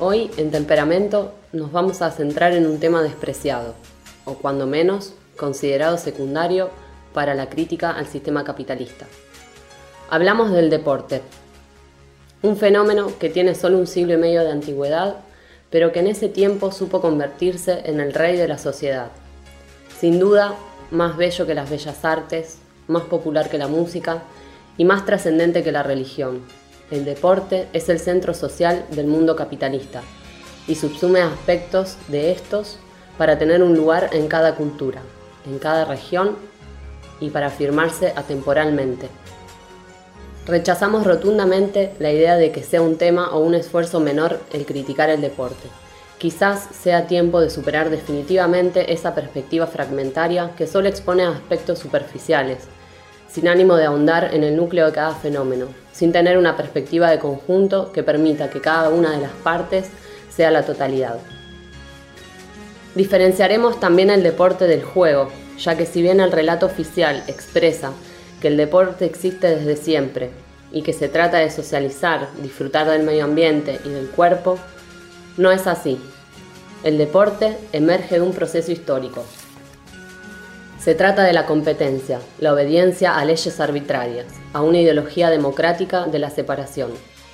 Hoy, en Temperamento, nos vamos a centrar en un tema despreciado, o cuando menos, considerado secundario para la crítica al sistema capitalista. Hablamos del deporte, un fenómeno que tiene solo un siglo y medio de antigüedad, pero que en ese tiempo supo convertirse en el rey de la sociedad. Sin duda, más bello que las bellas artes, más popular que la música y más trascendente que la religión. El deporte es el centro social del mundo capitalista y subsume aspectos de estos para tener un lugar en cada cultura, en cada región y para afirmarse atemporalmente. Rechazamos rotundamente la idea de que sea un tema o un esfuerzo menor el criticar el deporte. Quizás sea tiempo de superar definitivamente esa perspectiva fragmentaria que solo expone aspectos superficiales, sin ánimo de ahondar en el núcleo de cada fenómeno, sin tener una perspectiva de conjunto que permita que cada una de las partes sea la totalidad. Diferenciaremos también el deporte del juego, ya que si bien el relato oficial expresa que el deporte existe desde siempre y que se trata de socializar, disfrutar del medio ambiente y del cuerpo, no es así. El deporte emerge de un proceso histórico. Se trata de la competencia, la obediencia a leyes arbitrarias, a una ideología democrática de la separación.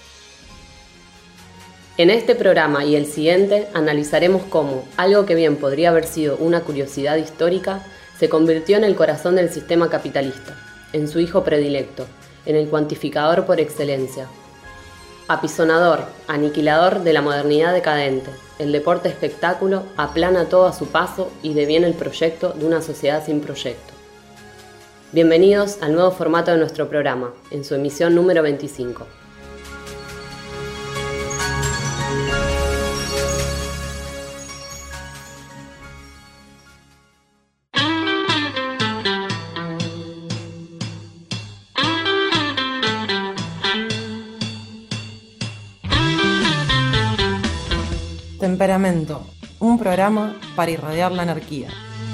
En este programa y el siguiente analizaremos cómo algo que bien podría haber sido una curiosidad histórica se convirtió en el corazón del sistema capitalista, en su hijo predilecto, en el cuantificador por excelencia. Apisonador, aniquilador de la modernidad decadente, el deporte espectáculo aplana todo a su paso y deviene el proyecto de una sociedad sin proyecto. Bienvenidos al nuevo formato de nuestro programa, en su emisión número 25. Temperamento, un programa para irradiar la anarquía.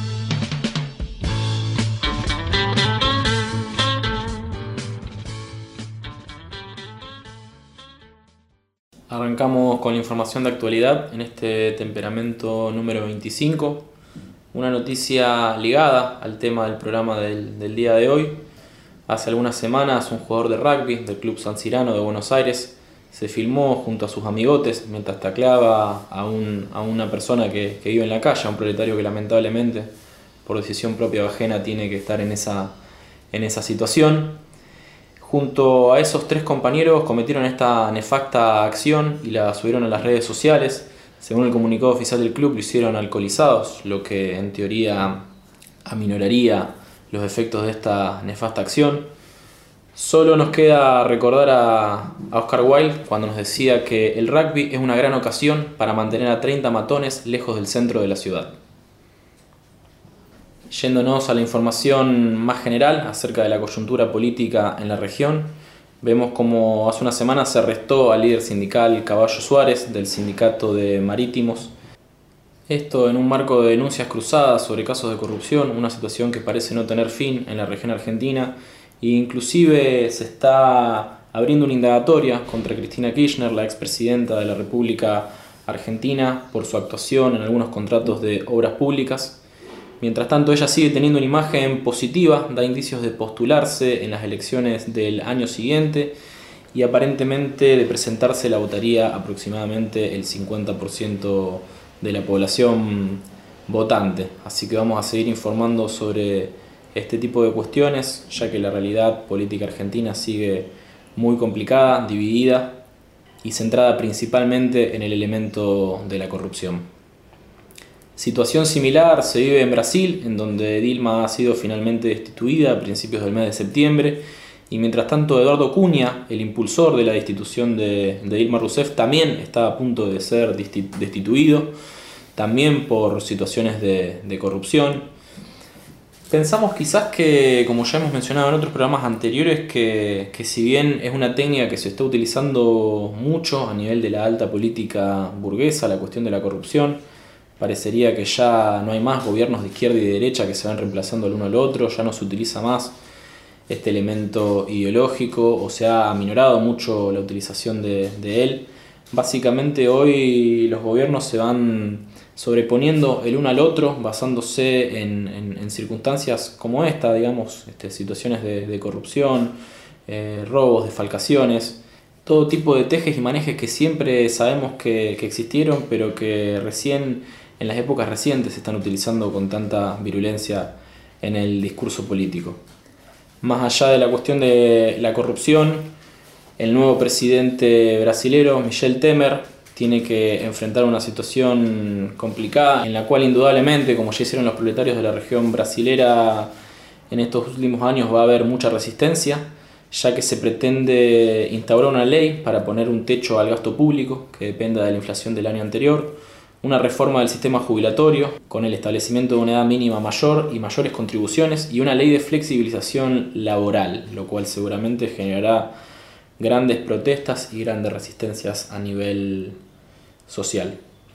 Arrancamos con la información de actualidad en este Temperamento número 25. Una noticia ligada al tema del programa del día de hoy. Hace algunas semanas un jugador de rugby del Club San Cirano de Buenos Aires se filmó junto a sus amigotes mientras tacleaba a una persona que vive en la calle, a un proletario que lamentablemente por decisión propia o ajena tiene que estar en esa situación. Junto a esos tres compañeros cometieron esta nefasta acción y la subieron a las redes sociales. Según el comunicado oficial del club, lo hicieron alcoholizados, lo que en teoría aminoraría los efectos de esta nefasta acción. Solo nos queda recordar a Oscar Wilde cuando nos decía que el rugby es una gran ocasión para mantener a 30 matones lejos del centro de la ciudad. Yéndonos a la información más general acerca de la coyuntura política en la región, vemos como hace una semana se arrestó al líder sindical Caballo Suárez del sindicato de Marítimos. Esto en un marco de denuncias cruzadas sobre casos de corrupción, una situación que parece no tener fin en la región argentina. Inclusive se está abriendo una indagatoria contra Cristina Kirchner, la expresidenta de la República Argentina, por su actuación en algunos contratos de obras públicas. Mientras tanto, ella sigue teniendo una imagen positiva, da indicios de postularse en las elecciones del año siguiente y aparentemente de presentarse la votaría aproximadamente el 50% de la población votante. Así que vamos a seguir informando sobre este tipo de cuestiones, ya que la realidad política argentina sigue muy complicada, dividida y centrada principalmente en el elemento de la corrupción. Situación similar se vive en Brasil, en donde Dilma ha sido finalmente destituida a principios del mes de septiembre, y mientras tanto Eduardo Cunha, el impulsor de la destitución de Dilma Rousseff, también está a punto de ser destituido, también por situaciones de corrupción. Pensamos quizás que, como ya hemos mencionado en otros programas anteriores, que si bien es una técnica que se está utilizando mucho a nivel de la alta política burguesa, la cuestión de la corrupción, parecería que ya no hay más gobiernos de izquierda y de derecha que se van reemplazando el uno al otro, ya no se utiliza más este elemento ideológico o se ha aminorado mucho la utilización de él. Básicamente hoy los gobiernos se van sobreponiendo el uno al otro, basándose en circunstancias como esta, digamos, situaciones de corrupción, robos, defalcaciones, todo tipo de tejes y manejes que siempre sabemos que existieron, pero que recién, en las épocas recientes, se están utilizando con tanta virulencia en el discurso político. Más allá de la cuestión de la corrupción, el nuevo presidente brasilero, Michel Temer, tiene que enfrentar una situación complicada en la cual indudablemente, como ya hicieron los proletarios de la región brasilera en estos últimos años, va a haber mucha resistencia, ya que se pretende instaurar una ley para poner un techo al gasto público que dependa de la inflación del año anterior, una reforma del sistema jubilatorio con el establecimiento de una edad mínima mayor y mayores contribuciones y una ley de flexibilización laboral, lo cual seguramente generará grandes protestas y grandes resistencias a nivel social.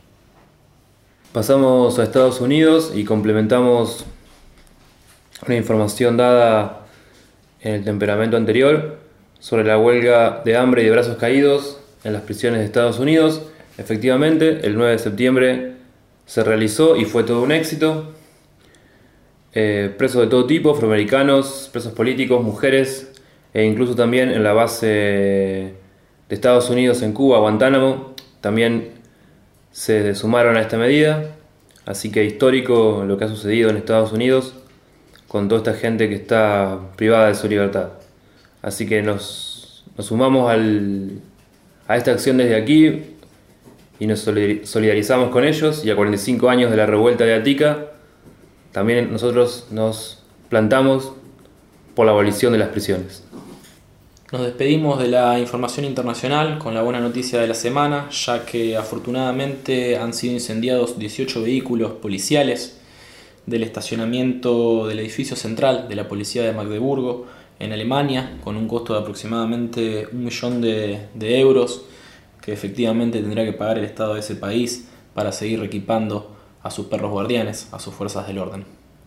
Pasamos a Estados Unidos y complementamos una información dada en el temperamento anterior sobre la huelga de hambre y de brazos caídos en las prisiones de Estados Unidos. Efectivamente, el 9 de septiembre se realizó y fue todo un éxito. Presos de todo tipo, afroamericanos, presos políticos, mujeres, e incluso también en la base de Estados Unidos en Cuba, Guantánamo, también se sumaron a esta medida. Así que histórico lo que ha sucedido en Estados Unidos con toda esta gente que está privada de su libertad. Así que nos sumamos a esta acción desde aquí y nos solidarizamos con ellos, y a 45 años de la revuelta de Atica, también nosotros nos plantamos por la abolición de las prisiones. Nos despedimos de la información internacional con la buena noticia de la semana, ya que afortunadamente han sido incendiados 18 vehículos policiales del estacionamiento del edificio central de la policía de Magdeburgo en Alemania, con un costo de aproximadamente 1 millón de euros, que efectivamente tendrá que pagar el Estado de ese país para seguir reequipando a sus perros guardianes, a sus fuerzas del orden.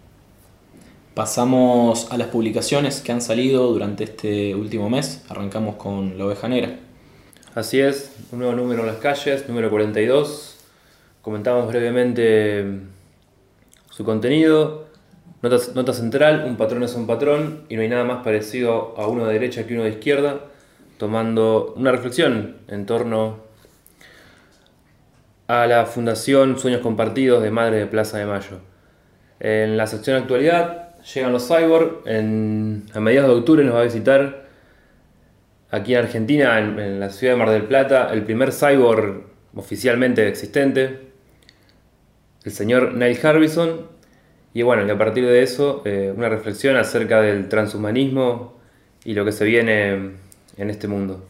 Pasamos a las publicaciones que han salido durante este último mes. Arrancamos con La Oveja Negra. Así es, un nuevo número en las calles, número 42. Comentamos brevemente su contenido. Nota central: un patrón es un patrón y no hay nada más parecido a uno de derecha que uno de izquierda, tomando una reflexión en torno a la Fundación Sueños Compartidos de Madre de Plaza de Mayo. En la sección actualidad llegan los cyborg. A mediados de octubre nos va a visitar aquí en Argentina, en la ciudad de Mar del Plata, el primer cyborg oficialmente existente, el señor Neil Harbisson. Y bueno, y a partir de eso, una reflexión acerca del transhumanismo y lo que se viene en este mundo.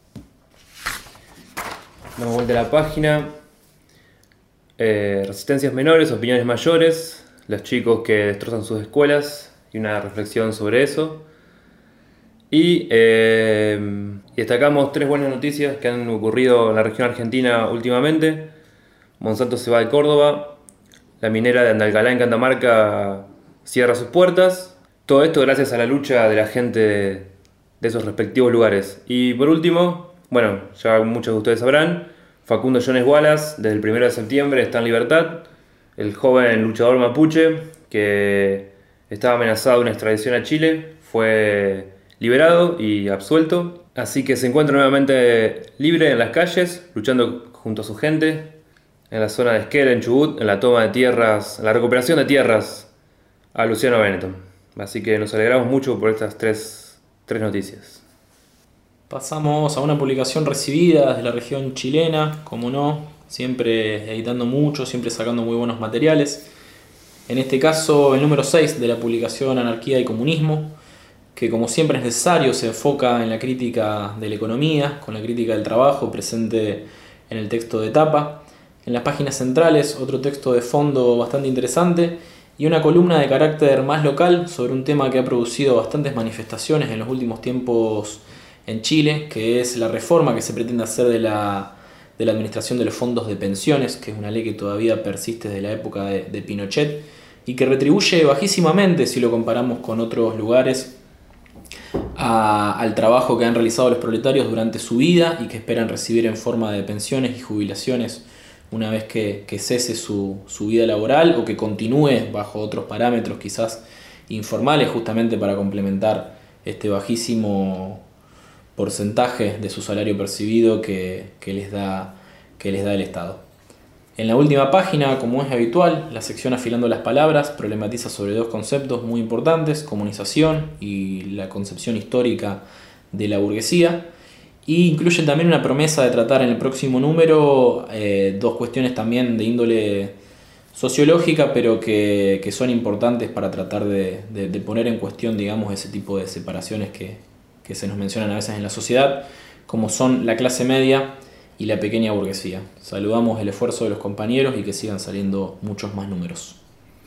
Damos vuelta a la página. Resistencias menores, opiniones mayores, los chicos que destrozan sus escuelas y una reflexión sobre eso. Y destacamos 3 buenas noticias que han ocurrido en la región argentina últimamente. Monsanto se va de Córdoba, la minera de Andalgalá en Catamarca cierra sus puertas. Todo esto gracias a la lucha de la gente de esos respectivos lugares. Y por último, bueno, ya muchos de ustedes sabrán, Facundo Jones Wallace desde el 1 de septiembre está en libertad. El joven luchador mapuche que estaba amenazado de una extradición a Chile fue liberado y absuelto. Así que se encuentra nuevamente libre en las calles, luchando junto a su gente en la zona de Esquel, en Chubut, en la toma de tierras, en la recuperación de tierras a Luciano Benetton. Así que nos alegramos mucho por estas tres noticias. Pasamos a una publicación recibida desde la región chilena, como no, siempre editando mucho, siempre sacando muy buenos materiales. En este caso, el número 6 de la publicación Anarquía y Comunismo, que como siempre es necesario, se enfoca en la crítica de la economía, con la crítica del trabajo presente en el texto de tapa. En las páginas centrales, otro texto de fondo bastante interesante y una columna de carácter más local sobre un tema que ha producido bastantes manifestaciones en los últimos tiempos en Chile, que es la reforma que se pretende hacer de la administración de los fondos de pensiones, que es una ley que todavía persiste desde la época de Pinochet y que retribuye bajísimamente, si lo comparamos con otros lugares, al trabajo que han realizado los proletarios durante su vida y que esperan recibir en forma de pensiones y jubilaciones una vez que cese su vida laboral o que continúe bajo otros parámetros quizás informales, justamente para complementar este bajísimo porcentaje de su salario percibido que les da el Estado. En la última página, como es habitual, la sección Afilando las Palabras problematiza sobre dos conceptos muy importantes: comunización y la concepción histórica de la burguesía, y incluye también una promesa de tratar en el próximo número dos cuestiones también de índole sociológica, pero que son importantes para tratar de poner en cuestión, digamos, ese tipo de separaciones que se nos mencionan a veces en la sociedad, como son la clase media y la pequeña burguesía. Saludamos el esfuerzo de los compañeros y que sigan saliendo muchos más números.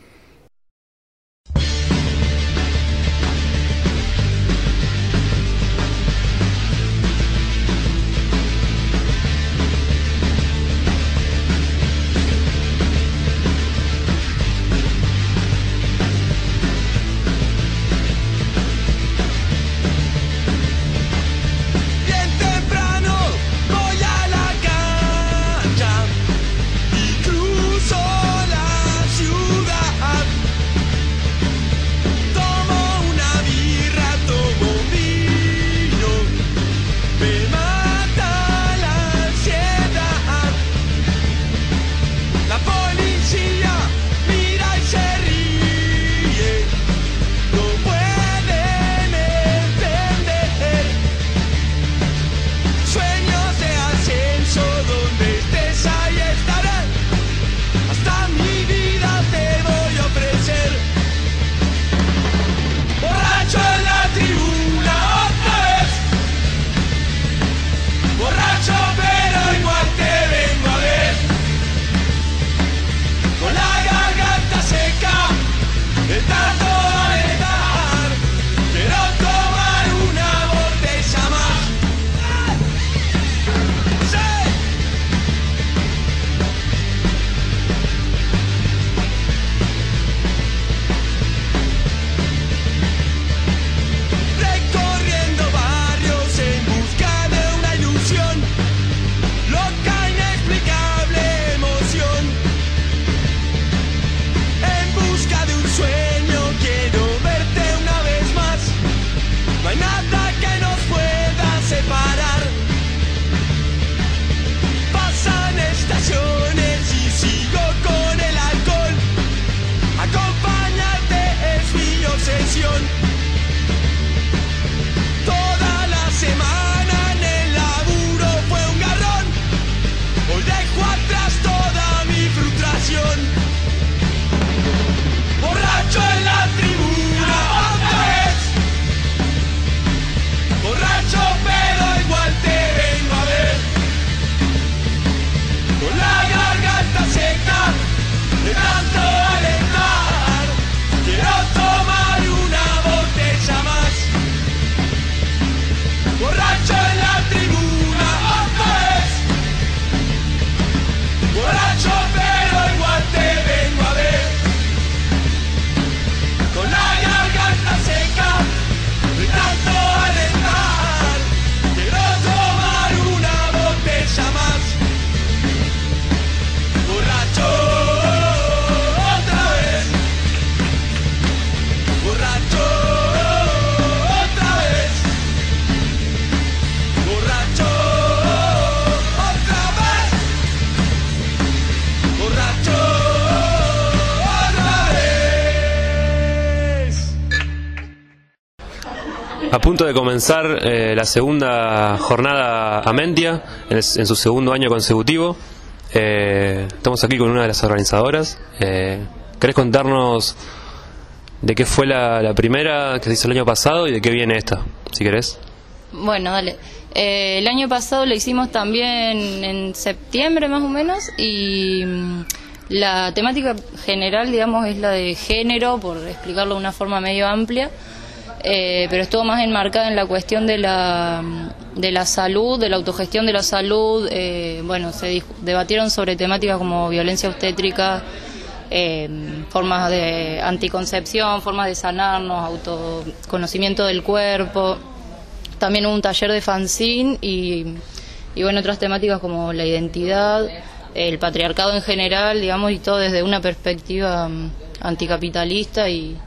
A punto de comenzar la segunda jornada Amentia, en su segundo año consecutivo. Estamos aquí con una de las organizadoras. ¿Querés contarnos de qué fue la primera que se hizo el año pasado y de qué viene esta, si querés? Bueno, dale. El año pasado lo hicimos también en septiembre más o menos, y la temática general, digamos, es la de género, por explicarlo de una forma medio amplia. Pero estuvo más enmarcada en la cuestión de la salud, de la autogestión de la salud. Bueno, se debatieron sobre temáticas como violencia obstétrica, formas de anticoncepción, formas de sanarnos, autoconocimiento del cuerpo, también hubo un taller de fanzine y bueno, otras temáticas como la identidad, el patriarcado en general, digamos, y todo desde una perspectiva anticapitalista y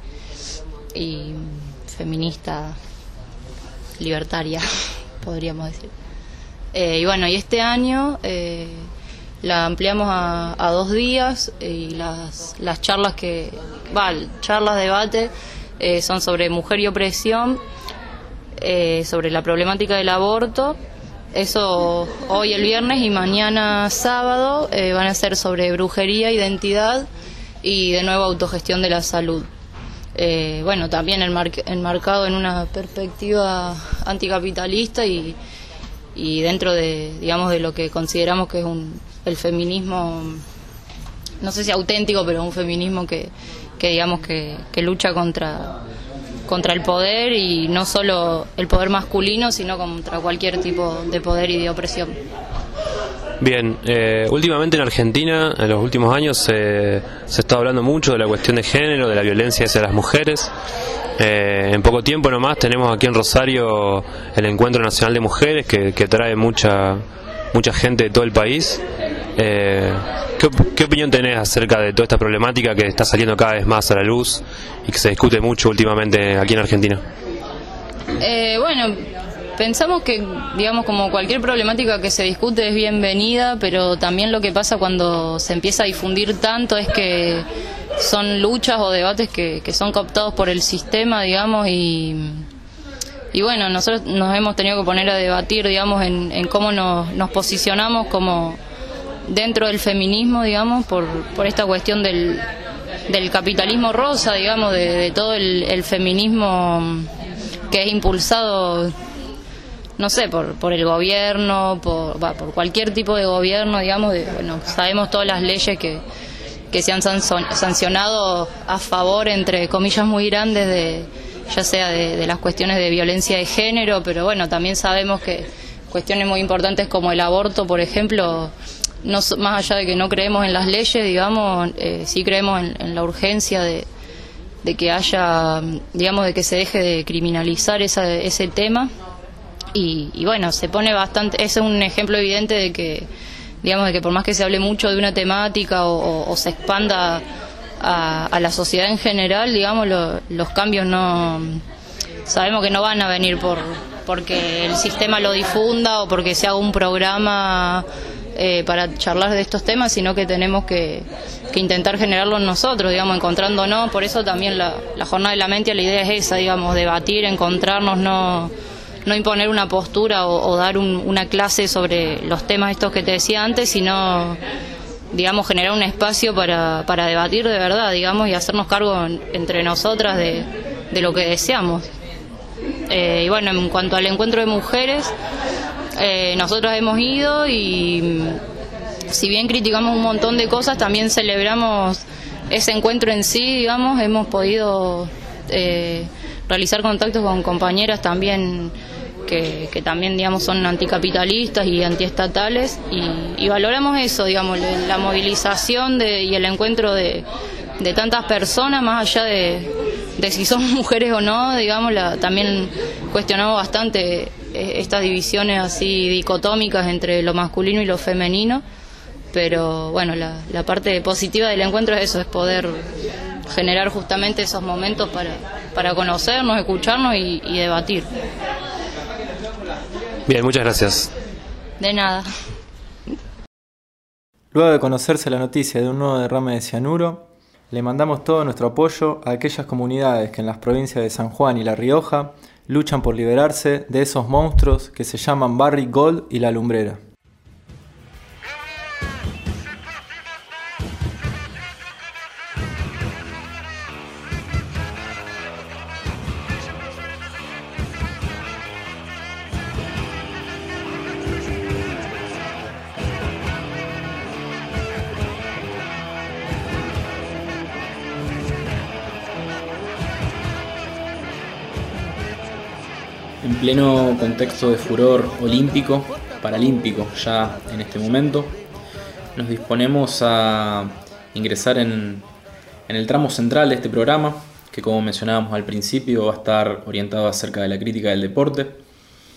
feminista, libertaria, podríamos decir. Y bueno, y este año la ampliamos a 2 días y las charlas debate son sobre mujer y opresión, sobre la problemática del aborto. Eso hoy el viernes y mañana sábado van a ser sobre brujería, identidad y de nuevo autogestión de la salud. Bueno, también enmarcado en una perspectiva anticapitalista y dentro de, digamos, de lo que consideramos que es el feminismo, no sé si auténtico, pero un feminismo que digamos que lucha contra el poder, y no solo el poder masculino, sino contra cualquier tipo de poder y de opresión. Bien, últimamente en Argentina, en los últimos años, se está hablando mucho de la cuestión de género, de la violencia hacia las mujeres. En poco tiempo nomás tenemos aquí en Rosario el Encuentro Nacional de Mujeres, que trae mucha gente de todo el país. ¿Qué opinión tenés acerca de toda esta problemática que está saliendo cada vez más a la luz y que se discute mucho últimamente aquí en Argentina? Bueno, pensamos que, digamos, como cualquier problemática que se discute es bienvenida, pero también lo que pasa cuando se empieza a difundir tanto es que son luchas o debates que son cooptados por el sistema, digamos, y bueno, nosotros nos hemos tenido que poner a debatir, digamos, en cómo nos posicionamos como dentro del feminismo, digamos, por esta cuestión del capitalismo rosa, digamos, de todo el feminismo que es impulsado, no sé, por el gobierno, por cualquier tipo de gobierno, digamos. Bueno, sabemos todas las leyes que se han sancionado a favor, entre comillas muy grandes, ya sea de las cuestiones de violencia de género, pero bueno, también sabemos que cuestiones muy importantes como el aborto, por ejemplo, más allá de que no creemos en las leyes, digamos, sí creemos en la urgencia de que haya, digamos, de que se deje de criminalizar ese tema. Y bueno, se pone bastante, ese es un ejemplo evidente de que, digamos, de que por más que se hable mucho de una temática o se expanda a la sociedad en general, digamos, los cambios sabemos que no van a venir porque el sistema lo difunda o porque se haga un programa para charlar de estos temas, sino que tenemos que intentar generarlos nosotros, digamos, encontrándonos. Por eso también la jornada de la Mentia, la idea es esa, digamos, debatir, encontrarnos, no imponer una postura o dar una clase sobre los temas estos que te decía antes, sino, digamos, generar un espacio para debatir de verdad, digamos, y hacernos cargo entre nosotras de lo que deseamos. Y bueno, en cuanto al encuentro de mujeres, nosotros hemos ido y si bien criticamos un montón de cosas, también celebramos ese encuentro en sí, digamos. Hemos podido realizar contactos con compañeras también que también, digamos, son anticapitalistas y antiestatales, y valoramos eso, digamos, la movilización y el encuentro de tantas personas, más allá de si son mujeres o no, digamos. También cuestionamos bastante estas divisiones así dicotómicas entre lo masculino y lo femenino, pero bueno, la parte positiva del encuentro es eso, es poder generar justamente esos momentos para conocernos, escucharnos y debatir. Bien, muchas gracias. De nada. Luego de conocerse la noticia de un nuevo derrame de cianuro, le mandamos todo nuestro apoyo a aquellas comunidades que en las provincias de San Juan y La Rioja luchan por liberarse de esos monstruos que se llaman Barrick Gold y La Lumbrera. En pleno contexto de furor olímpico, paralímpico ya en este momento, nos disponemos a ingresar en el tramo central de este programa, que como mencionábamos al principio va a estar orientado acerca de la crítica del deporte.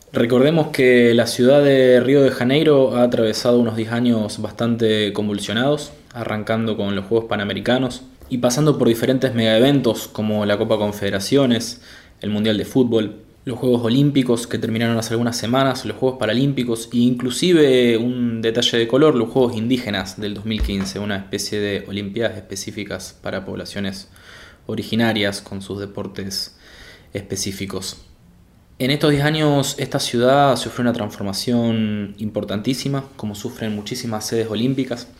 Recordemos que la ciudad de Río de Janeiro ha atravesado unos 10 años bastante convulsionados, arrancando con los Juegos Panamericanos y pasando por diferentes megaeventos como la Copa Confederaciones, el Mundial de Fútbol, los Juegos Olímpicos que terminaron hace algunas semanas, los Juegos Paralímpicos e inclusive un detalle de color, los Juegos Indígenas del 2015, una especie de olimpiadas específicas para poblaciones originarias con sus deportes específicos. En estos 10 años esta ciudad sufrió una transformación importantísima, como sufren muchísimas sedes olímpicas.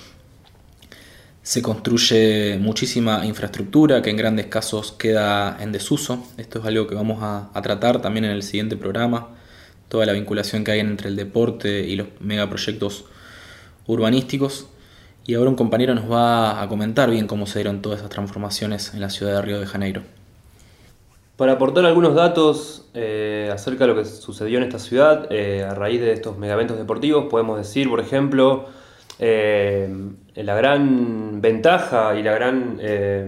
Se construye muchísima infraestructura que en grandes casos queda en desuso. Esto es algo que vamos a tratar también en el siguiente programa. Toda la vinculación que hay entre el deporte y los megaproyectos urbanísticos. Y ahora un compañero nos va a comentar bien cómo se dieron todas esas transformaciones en la ciudad de Río de Janeiro. Para aportar algunos datos acerca de lo que sucedió en esta ciudad a raíz de estos megaeventos deportivos, podemos decir, por ejemplo, la gran ventaja y la gran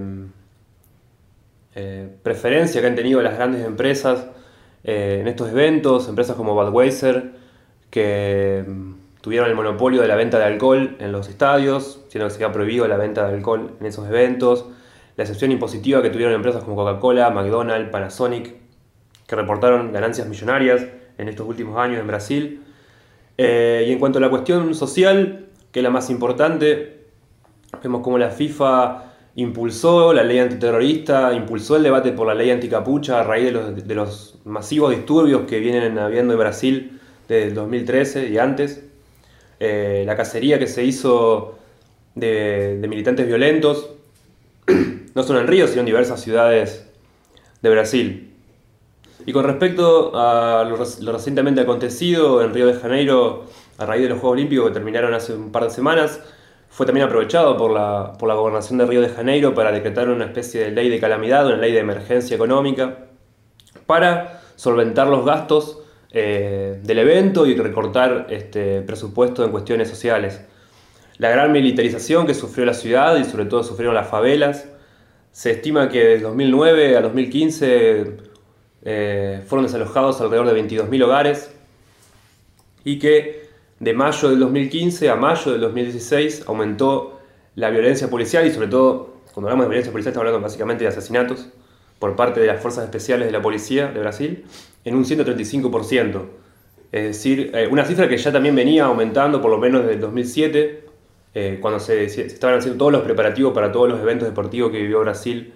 preferencia que han tenido las grandes empresas en estos eventos, empresas como Budweiser, que tuvieron el monopolio de la venta de alcohol en los estadios, siendo que se había prohibido la venta de alcohol en esos eventos. La excepción impositiva que tuvieron empresas como Coca-Cola, McDonald's, Panasonic, que reportaron ganancias millonarias en estos últimos años en Brasil. Y en cuanto a la cuestión social, que es la más importante, vemos cómo la FIFA impulsó la ley antiterrorista, impulsó el debate por la ley anticapucha a raíz de los masivos disturbios que vienen habiendo en Brasil desde el 2013 y antes. La cacería que se hizo de militantes violentos, no solo en Río, sino en diversas ciudades de Brasil. Y con respecto a lo recientemente acontecido en Río de Janeiro, a raíz de los Juegos Olímpicos que terminaron hace un par de semanas, fue también aprovechado por la gobernación de Río de Janeiro para decretar una especie de ley de calamidad, una ley de emergencia económica, para solventar los gastos del evento y recortar presupuesto en cuestiones sociales. La gran militarización que sufrió la ciudad y sobre todo sufrieron las favelas. Se estima que desde 2009 a 2015 fueron desalojados alrededor de 22.000 hogares y que de mayo del 2015 a mayo del 2016 aumentó la violencia policial y sobre todo, cuando hablamos de violencia policial estamos hablando básicamente de asesinatos por parte de las fuerzas especiales de la policía de Brasil en un 135%. Es decir, una cifra que ya también venía aumentando por lo menos desde el 2007, cuando se estaban haciendo todos los preparativos para todos los eventos deportivos que vivió Brasil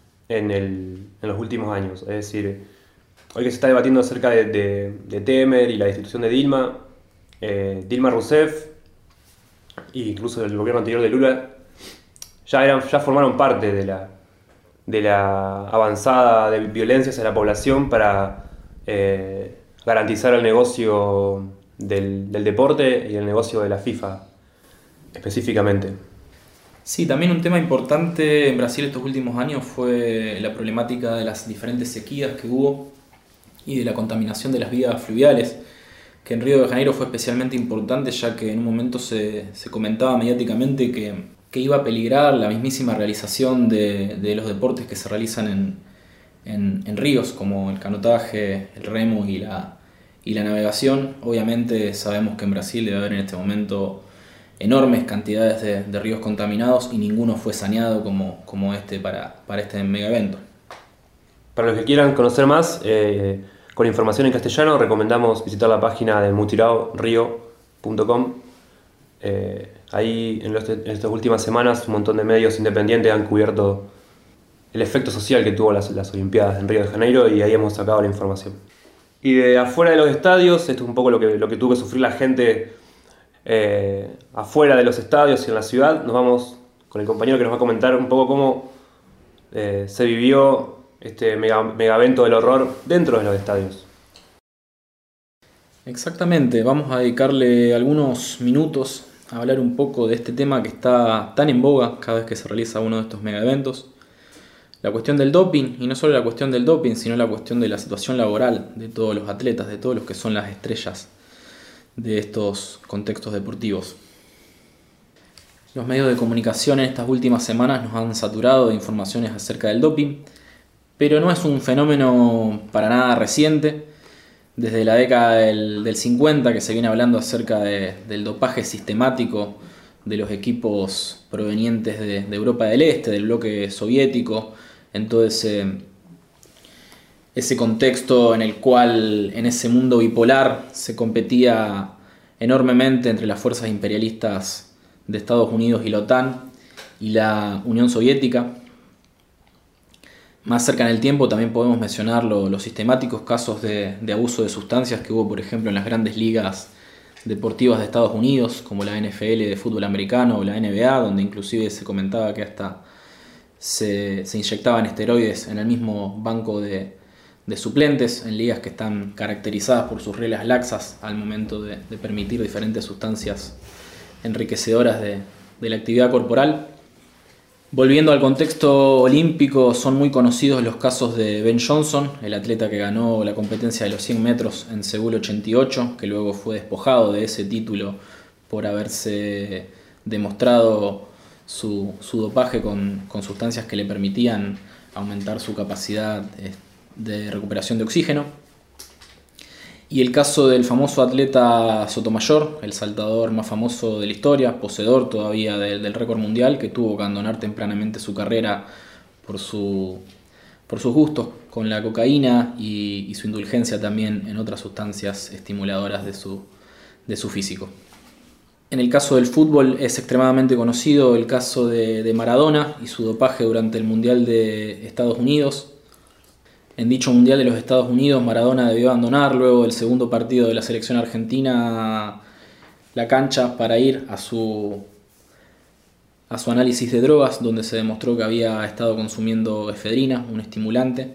en los últimos años. Es decir, hoy que se está debatiendo acerca de Temer y la destitución de Dilma, Dilma Rousseff e incluso el gobierno anterior de Lula ya formaron parte de la avanzada de violencia hacia la población para garantizar el negocio del deporte y el negocio de la FIFA específicamente. Sí, también un tema importante en Brasil estos últimos años fue la problemática de las diferentes sequías que hubo y de la contaminación de las vías fluviales, que en Río de Janeiro fue especialmente importante ya que en un momento se comentaba mediáticamente que iba a peligrar la mismísima realización de los deportes que se realizan en ríos como el canotaje, el remo y la navegación. Obviamente sabemos que en Brasil debe haber en este momento enormes cantidades de ríos contaminados y ninguno fue saneado como este para este mega evento. Para los que quieran conocer más, con información en castellano, recomendamos visitar la página de mutiraorio.com. Ahí en estas últimas semanas un montón de medios independientes han cubierto el efecto social que tuvo las Olimpiadas en Río de Janeiro y ahí hemos sacado la información. Y de afuera de los estadios, esto es un poco lo que tuvo que sufrir la gente afuera de los estadios y en la ciudad. Nos vamos con el compañero que nos va a comentar un poco cómo se vivió este megavento del horror dentro de los estadios. Exactamente, vamos a dedicarle algunos minutos a hablar un poco de este tema que está tan en boga cada vez que se realiza uno de estos megaeventos. La cuestión del doping, y no solo la cuestión del doping, sino la cuestión de la situación laboral de todos los atletas, de todos los que son las estrellas de estos contextos deportivos. Los medios de comunicación en estas últimas semanas nos han saturado de informaciones acerca del doping, pero no es un fenómeno para nada reciente. desde la década del 50 que se viene hablando acerca del dopaje sistemático de los equipos provenientes de Europa del Este, del bloque soviético, en todo ese contexto en el cual en ese mundo bipolar se competía enormemente entre las fuerzas imperialistas de Estados Unidos y la OTAN y la Unión Soviética. Más cerca en el tiempo también podemos mencionar los sistemáticos casos de abuso de sustancias que hubo, por ejemplo, en las grandes ligas deportivas de Estados Unidos, como la NFL de fútbol americano o la NBA, donde inclusive se comentaba que hasta se inyectaban esteroides en el mismo banco de suplentes, en ligas que están caracterizadas por sus reglas laxas al momento de permitir diferentes sustancias enriquecedoras de la actividad corporal. Volviendo al contexto olímpico, son muy conocidos los casos de Ben Johnson, el atleta que ganó la competencia de los 100 metros en Seúl 88, que luego fue despojado de ese título por haberse demostrado su dopaje con sustancias que le permitían aumentar su capacidad de recuperación de oxígeno. Y el caso del famoso atleta Sotomayor, el saltador más famoso de la historia, poseedor todavía del récord mundial, que tuvo que abandonar tempranamente su carrera por sus gustos con la cocaína y su indulgencia también en otras sustancias estimuladoras de su físico. En el caso del fútbol es extremadamente conocido el caso de Maradona y su dopaje durante el Mundial de Estados Unidos. En dicho Mundial de los Estados Unidos, Maradona debió abandonar luego del segundo partido de la selección argentina la cancha para ir a su análisis de drogas, donde se demostró que había estado consumiendo efedrina, un estimulante.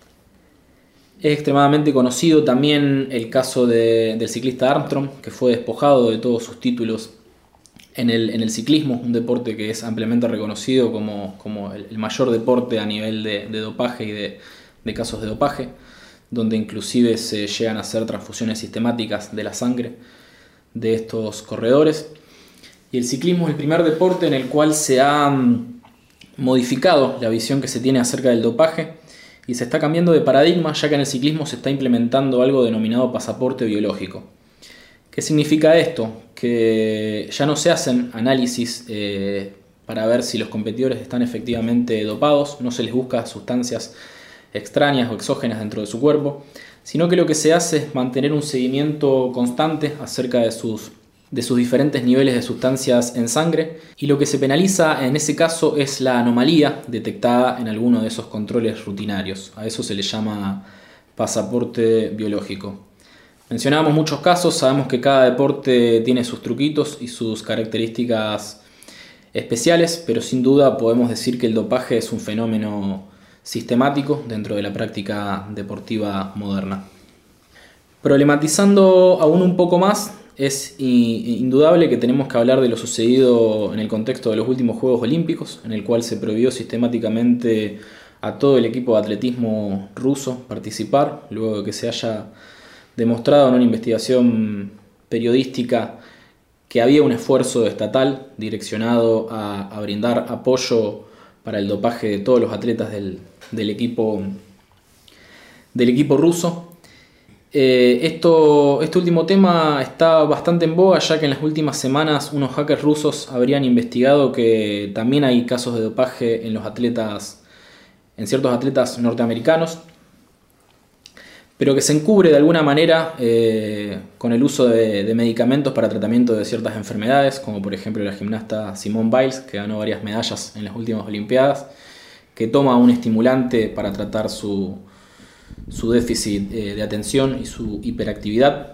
Es extremadamente conocido también el caso del ciclista Armstrong, que fue despojado de todos sus títulos en el ciclismo, un deporte que es ampliamente reconocido como el mayor deporte a nivel de dopaje y de casos de dopaje, donde inclusive se llegan a hacer transfusiones sistemáticas de la sangre de estos corredores. Y el ciclismo es el primer deporte en el cual se ha modificado la visión que se tiene acerca del dopaje y se está cambiando de paradigma, ya que en el ciclismo se está implementando algo denominado pasaporte biológico. ¿Qué significa esto? Que ya no se hacen análisis para ver si los competidores están efectivamente dopados, no se les busca sustancias extrañas o exógenas dentro de su cuerpo, sino que lo que se hace es mantener un seguimiento constante acerca de sus diferentes niveles de sustancias en sangre, y lo que se penaliza en ese caso es la anomalía detectada en alguno de esos controles rutinarios. A eso se le llama pasaporte biológico. Mencionábamos muchos casos, sabemos que cada deporte tiene sus truquitos y sus características especiales, pero sin duda podemos decir que el dopaje es un fenómeno sistemático dentro de la práctica deportiva moderna. Problematizando aún un poco más, es indudable que tenemos que hablar de lo sucedido en el contexto de los últimos Juegos Olímpicos, en el cual se prohibió sistemáticamente a todo el equipo de atletismo ruso participar, luego de que se haya demostrado en una investigación periodística que había un esfuerzo estatal direccionado a brindar apoyo para el dopaje de todos los atletas del equipo ruso. Este último tema está bastante en boga, ya que en las últimas semanas unos hackers rusos habrían investigado que también hay casos de dopaje en ciertos atletas norteamericanos, pero que se encubre de alguna manera con el uso de medicamentos para tratamiento de ciertas enfermedades, como por ejemplo la gimnasta Simone Biles, que ganó varias medallas en las últimas Olimpiadas, que toma un estimulante para tratar su déficit de atención y su hiperactividad.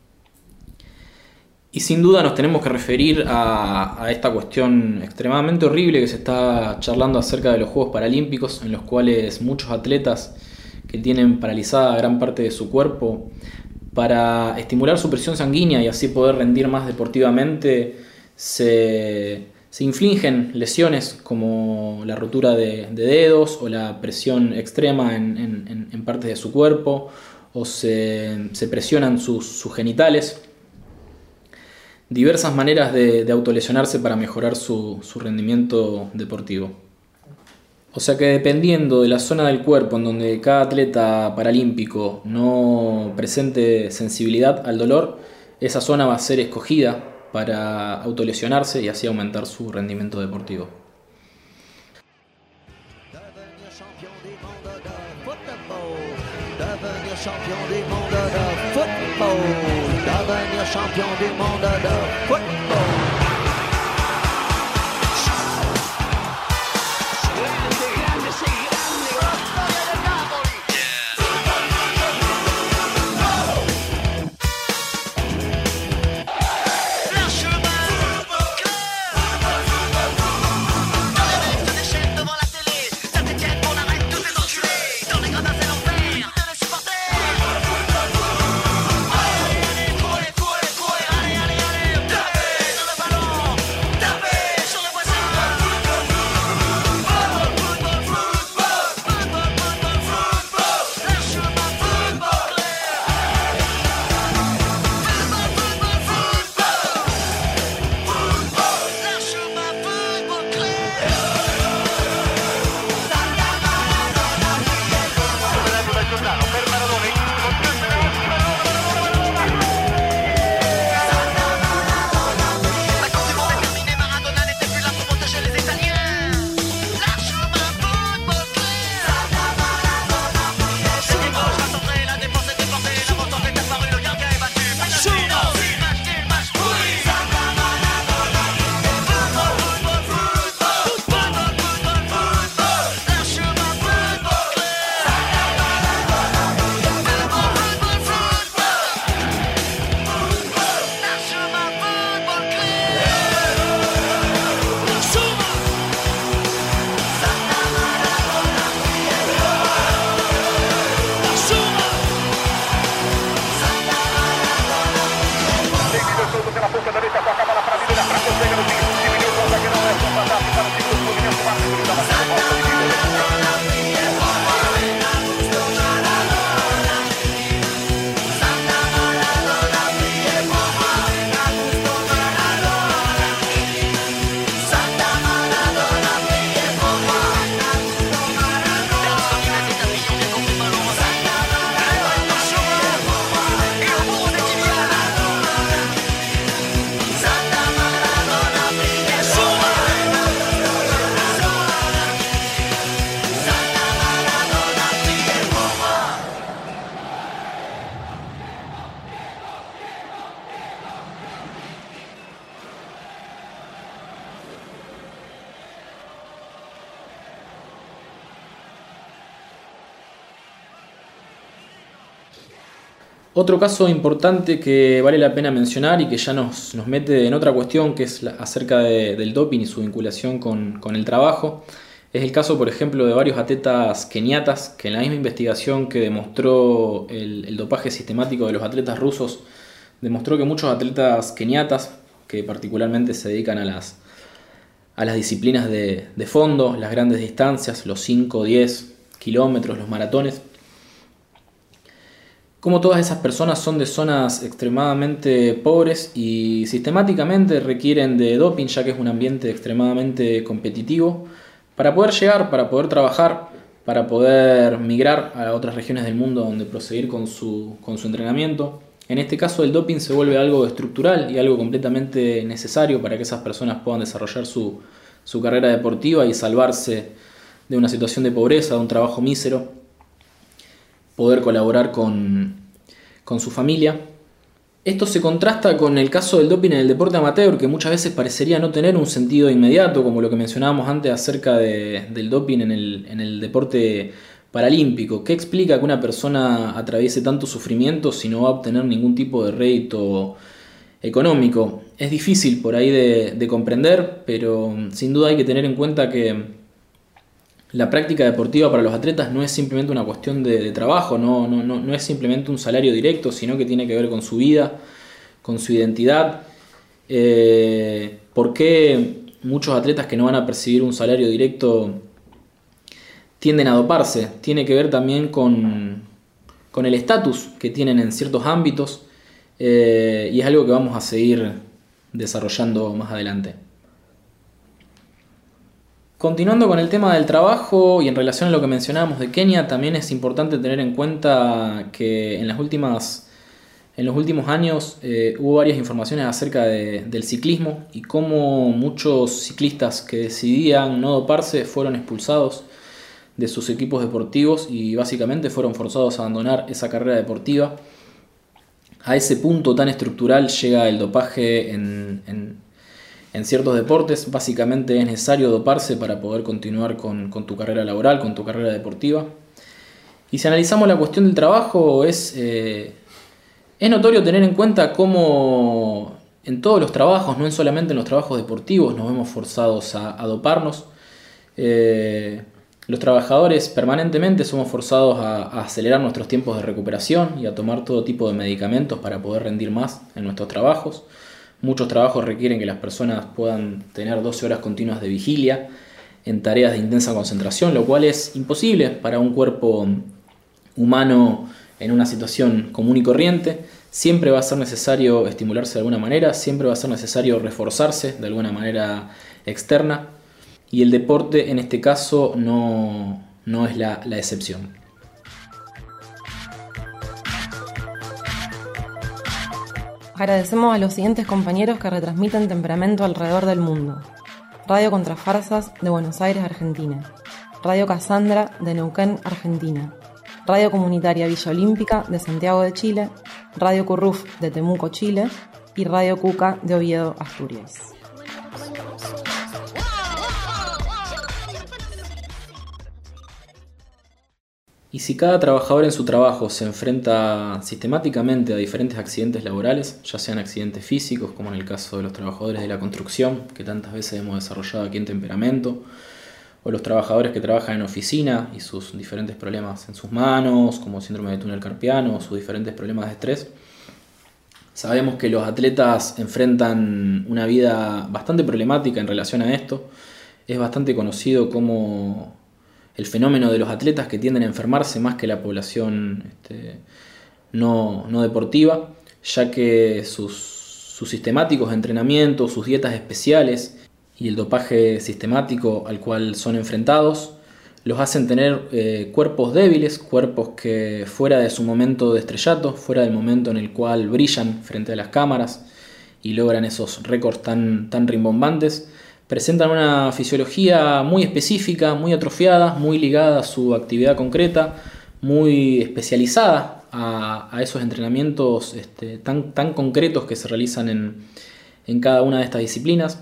Y sin duda nos tenemos que referir a esta cuestión extremadamente horrible que se está charlando acerca de los Juegos Paralímpicos, en los cuales muchos atletas que tienen paralizada gran parte de su cuerpo, para estimular su presión sanguínea y así poder rendir más deportivamente, se infligen lesiones como la rotura de dedos o la presión extrema en partes de su cuerpo, o se presionan sus genitales. Diversas maneras de autolesionarse para mejorar su rendimiento deportivo. O sea que dependiendo de la zona del cuerpo en donde cada atleta paralímpico no presente sensibilidad al dolor, esa zona va a ser escogida para autolesionarse y así aumentar su rendimiento deportivo. Otro caso importante que vale la pena mencionar y que ya nos mete en otra cuestión, que es acerca del doping y su vinculación con el trabajo, es el caso, por ejemplo, de varios atletas keniatas, que en la misma investigación que demostró el dopaje sistemático de los atletas rusos, demostró que muchos atletas keniatas, que particularmente se dedican a las disciplinas de fondo, las grandes distancias, los 5, 10 kilómetros, los maratones, como todas esas personas son de zonas extremadamente pobres y sistemáticamente requieren de doping, ya que es un ambiente extremadamente competitivo, para poder llegar, para poder trabajar, para poder migrar a otras regiones del mundo donde proseguir con su entrenamiento. En este caso el doping se vuelve algo estructural y algo completamente necesario para que esas personas puedan desarrollar su carrera deportiva y salvarse de una situación de pobreza, de un trabajo mísero, poder colaborar con su familia. Esto se contrasta con el caso del doping en el deporte amateur, que muchas veces parecería no tener un sentido inmediato, como lo que mencionábamos antes acerca del doping en el deporte paralímpico. ¿Qué explica que una persona atraviese tanto sufrimiento si no va a obtener ningún tipo de rédito económico? Es difícil por ahí de comprender, pero sin duda hay que tener en cuenta que la práctica deportiva para los atletas no es simplemente una cuestión de trabajo, no es simplemente un salario directo, sino que tiene que ver con su vida, con su identidad. ¿Por qué muchos atletas que no van a percibir un salario directo tienden a doparse? Tiene que ver también con el estatus que tienen en ciertos ámbitos, y es algo que vamos a seguir desarrollando más adelante. Continuando con el tema del trabajo y en relación a lo que mencionábamos de Kenia, también es importante tener en cuenta que en los últimos años hubo varias informaciones acerca del ciclismo y cómo muchos ciclistas que decidían no doparse fueron expulsados de sus equipos deportivos y básicamente fueron forzados a abandonar esa carrera deportiva. A ese punto tan estructural llega el dopaje en ciertos deportes. Básicamente es necesario doparse para poder continuar con tu carrera laboral, con tu carrera deportiva. Y si analizamos la cuestión del trabajo, es notorio tener en cuenta cómo en todos los trabajos, no solamente en los trabajos deportivos, nos vemos forzados a doparnos. Los trabajadores permanentemente somos forzados a acelerar nuestros tiempos de recuperación y a tomar todo tipo de medicamentos para poder rendir más en nuestros trabajos. Muchos trabajos requieren que las personas puedan tener 12 horas continuas de vigilia en tareas de intensa concentración, lo cual es imposible para un cuerpo humano en una situación común y corriente. Siempre va a ser necesario estimularse de alguna manera, siempre va a ser necesario reforzarse de alguna manera externa. Y el deporte en este caso no es la excepción. Agradecemos a los siguientes compañeros que retransmiten Temperamento alrededor del mundo. Radio Contrafarsas de Buenos Aires, Argentina. Radio Cassandra de Neuquén, Argentina. Radio Comunitaria Villa Olímpica de Santiago de Chile. Radio Curruf de Temuco, Chile. Y Radio Cuca de Oviedo, Asturias. Y si cada trabajador en su trabajo se enfrenta sistemáticamente a diferentes accidentes laborales, ya sean accidentes físicos, como en el caso de los trabajadores de la construcción, que tantas veces hemos desarrollado aquí en Temperamento, o los trabajadores que trabajan en oficina y sus diferentes problemas en sus manos, como síndrome de túnel carpiano, o sus diferentes problemas de estrés, sabemos que los atletas enfrentan una vida bastante problemática en relación a esto. Es bastante conocido como el fenómeno de los atletas que tienden a enfermarse más que la población no deportiva, ya que sus sistemáticos entrenamientos, sus dietas especiales y el dopaje sistemático al cual son enfrentados los hacen tener cuerpos débiles, cuerpos que fuera de su momento de estrellato, fuera del momento en el cual brillan frente a las cámaras y logran esos récords tan rimbombantes, presentan una fisiología muy específica, muy atrofiada, muy ligada a su actividad concreta, muy especializada a esos entrenamientos tan concretos que se realizan en cada una de estas disciplinas.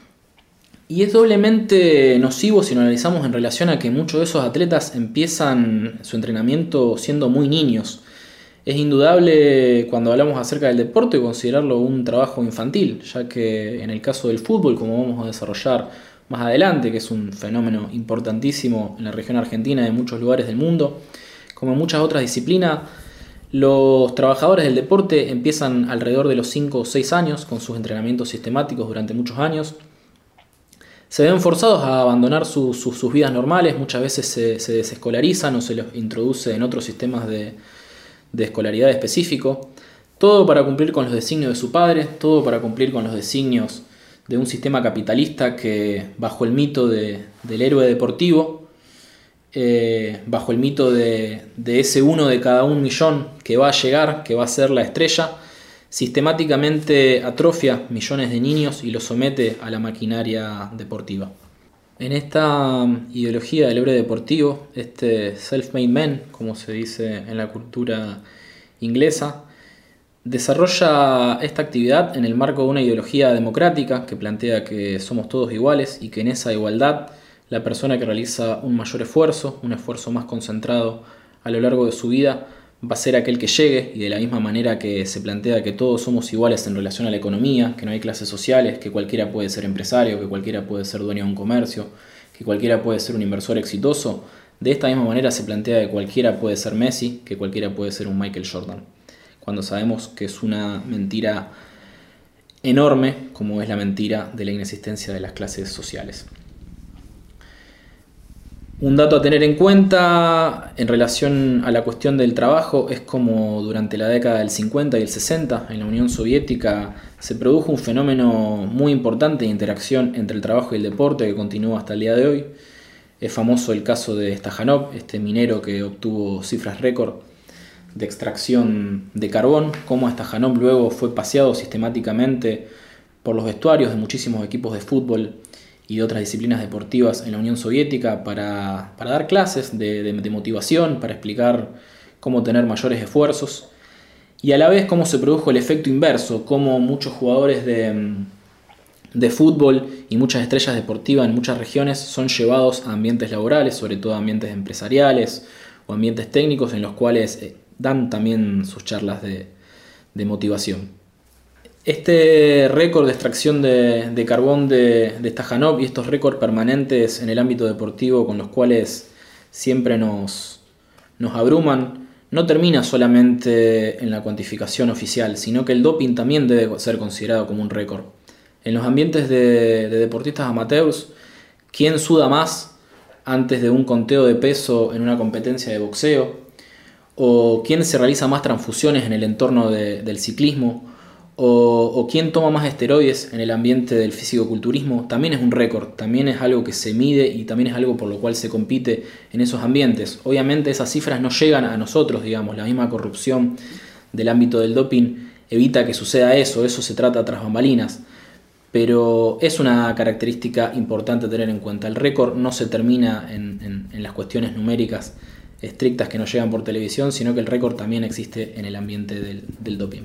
Y es doblemente nocivo si lo analizamos en relación a que muchos de esos atletas empiezan su entrenamiento siendo muy niños. Es indudable cuando hablamos acerca del deporte considerarlo un trabajo infantil, ya que en el caso del fútbol, como vamos a desarrollar más adelante, que es un fenómeno importantísimo en la región argentina y en muchos lugares del mundo, como en muchas otras disciplinas, los trabajadores del deporte empiezan alrededor de los 5 o 6 años con sus entrenamientos sistemáticos durante muchos años. Se ven forzados a abandonar sus vidas normales, muchas veces se desescolarizan o se los introduce en otros sistemas de escolaridad específico, todo para cumplir con los designios de su padre, todo para cumplir con los designios de un sistema capitalista que, bajo el mito del héroe deportivo, bajo el mito de ese uno de cada 1.000.000 que va a llegar, que va a ser la estrella, sistemáticamente atrofia millones de niños y los somete a la maquinaria deportiva. En esta ideología del héroe deportivo, este self-made man, como se dice en la cultura inglesa, desarrolla esta actividad en el marco de una ideología democrática que plantea que somos todos iguales y que en esa igualdad la persona que realiza un mayor esfuerzo, un esfuerzo más concentrado a lo largo de su vida, va a ser aquel que llegue, y de la misma manera que se plantea que todos somos iguales en relación a la economía, que no hay clases sociales, que cualquiera puede ser empresario, que cualquiera puede ser dueño de un comercio, que cualquiera puede ser un inversor exitoso, de esta misma manera se plantea que cualquiera puede ser Messi, que cualquiera puede ser un Michael Jordan, cuando sabemos que es una mentira enorme, como es la mentira de la inexistencia de las clases sociales. Un dato a tener en cuenta en relación a la cuestión del trabajo es como durante la década del 50 y el 60 en la Unión Soviética se produjo un fenómeno muy importante de interacción entre el trabajo y el deporte que continúa hasta el día de hoy. Es famoso el caso de Stajanov, este minero que obtuvo cifras récord de extracción de carbón, como Stajanov luego fue paseado sistemáticamente por los vestuarios de muchísimos equipos de fútbol y de otras disciplinas deportivas en la Unión Soviética para dar clases de motivación, para explicar cómo tener mayores esfuerzos, y a la vez cómo se produjo el efecto inverso, cómo muchos jugadores de fútbol y muchas estrellas deportivas en muchas regiones son llevados a ambientes laborales, sobre todo ambientes empresariales o ambientes técnicos en los cuales dan también sus charlas de motivación. Este récord de extracción de carbón de Stajanov y estos récords permanentes en el ámbito deportivo con los cuales siempre nos abruman, no termina solamente en la cuantificación oficial, sino que el doping también debe ser considerado como un récord. En los ambientes de deportistas amateurs, ¿quién suda más antes de un conteo de peso en una competencia de boxeo? ¿O quién se realiza más transfusiones en el entorno del ciclismo? O quién toma más esteroides en el ambiente del fisicoculturismo, también es un récord, también es algo que se mide y también es algo por lo cual se compite en esos ambientes. Obviamente esas cifras no llegan a nosotros, digamos, la misma corrupción del ámbito del doping evita que suceda eso se trata tras bambalinas, pero es una característica importante a tener en cuenta. El récord no se termina en las cuestiones numéricas estrictas que nos llegan por televisión, sino que el récord también existe en el ambiente del doping.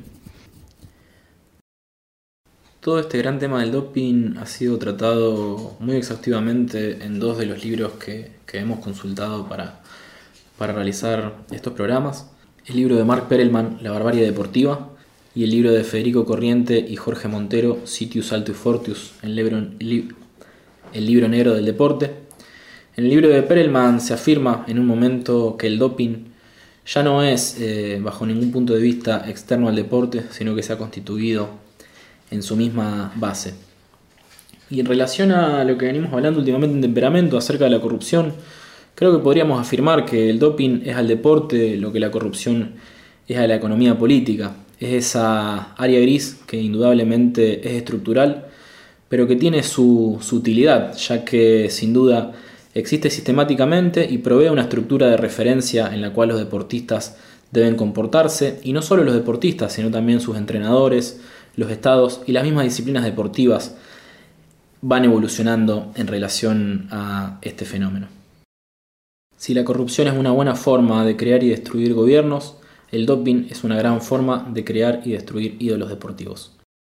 Todo este gran tema del doping ha sido tratado muy exhaustivamente en dos de los libros que hemos consultado para realizar estos programas. El libro de Mark Perelman, La barbarie deportiva, y el libro de Federico Corriente y Jorge Montero, Sitius Altius Fortius, el libro negro del deporte. En el libro de Perelman se afirma en un momento que el doping ya no es, bajo ningún punto de vista, externo al deporte, sino que se ha constituido en su misma base. Y en relación a lo que venimos hablando últimamente en Temperamento acerca de la corrupción, creo que podríamos afirmar que el doping es al deporte lo que la corrupción es a la economía política. Es esa área gris que indudablemente es estructural, pero que tiene su utilidad, ya que sin duda existe sistemáticamente y provee una estructura de referencia en la cual los deportistas deben comportarse, y no solo los deportistas, sino también sus entrenadores, los estados y las mismas disciplinas deportivas van evolucionando en relación a este fenómeno. Si la corrupción es una buena forma de crear y destruir gobiernos, el doping es una gran forma de crear y destruir ídolos deportivos.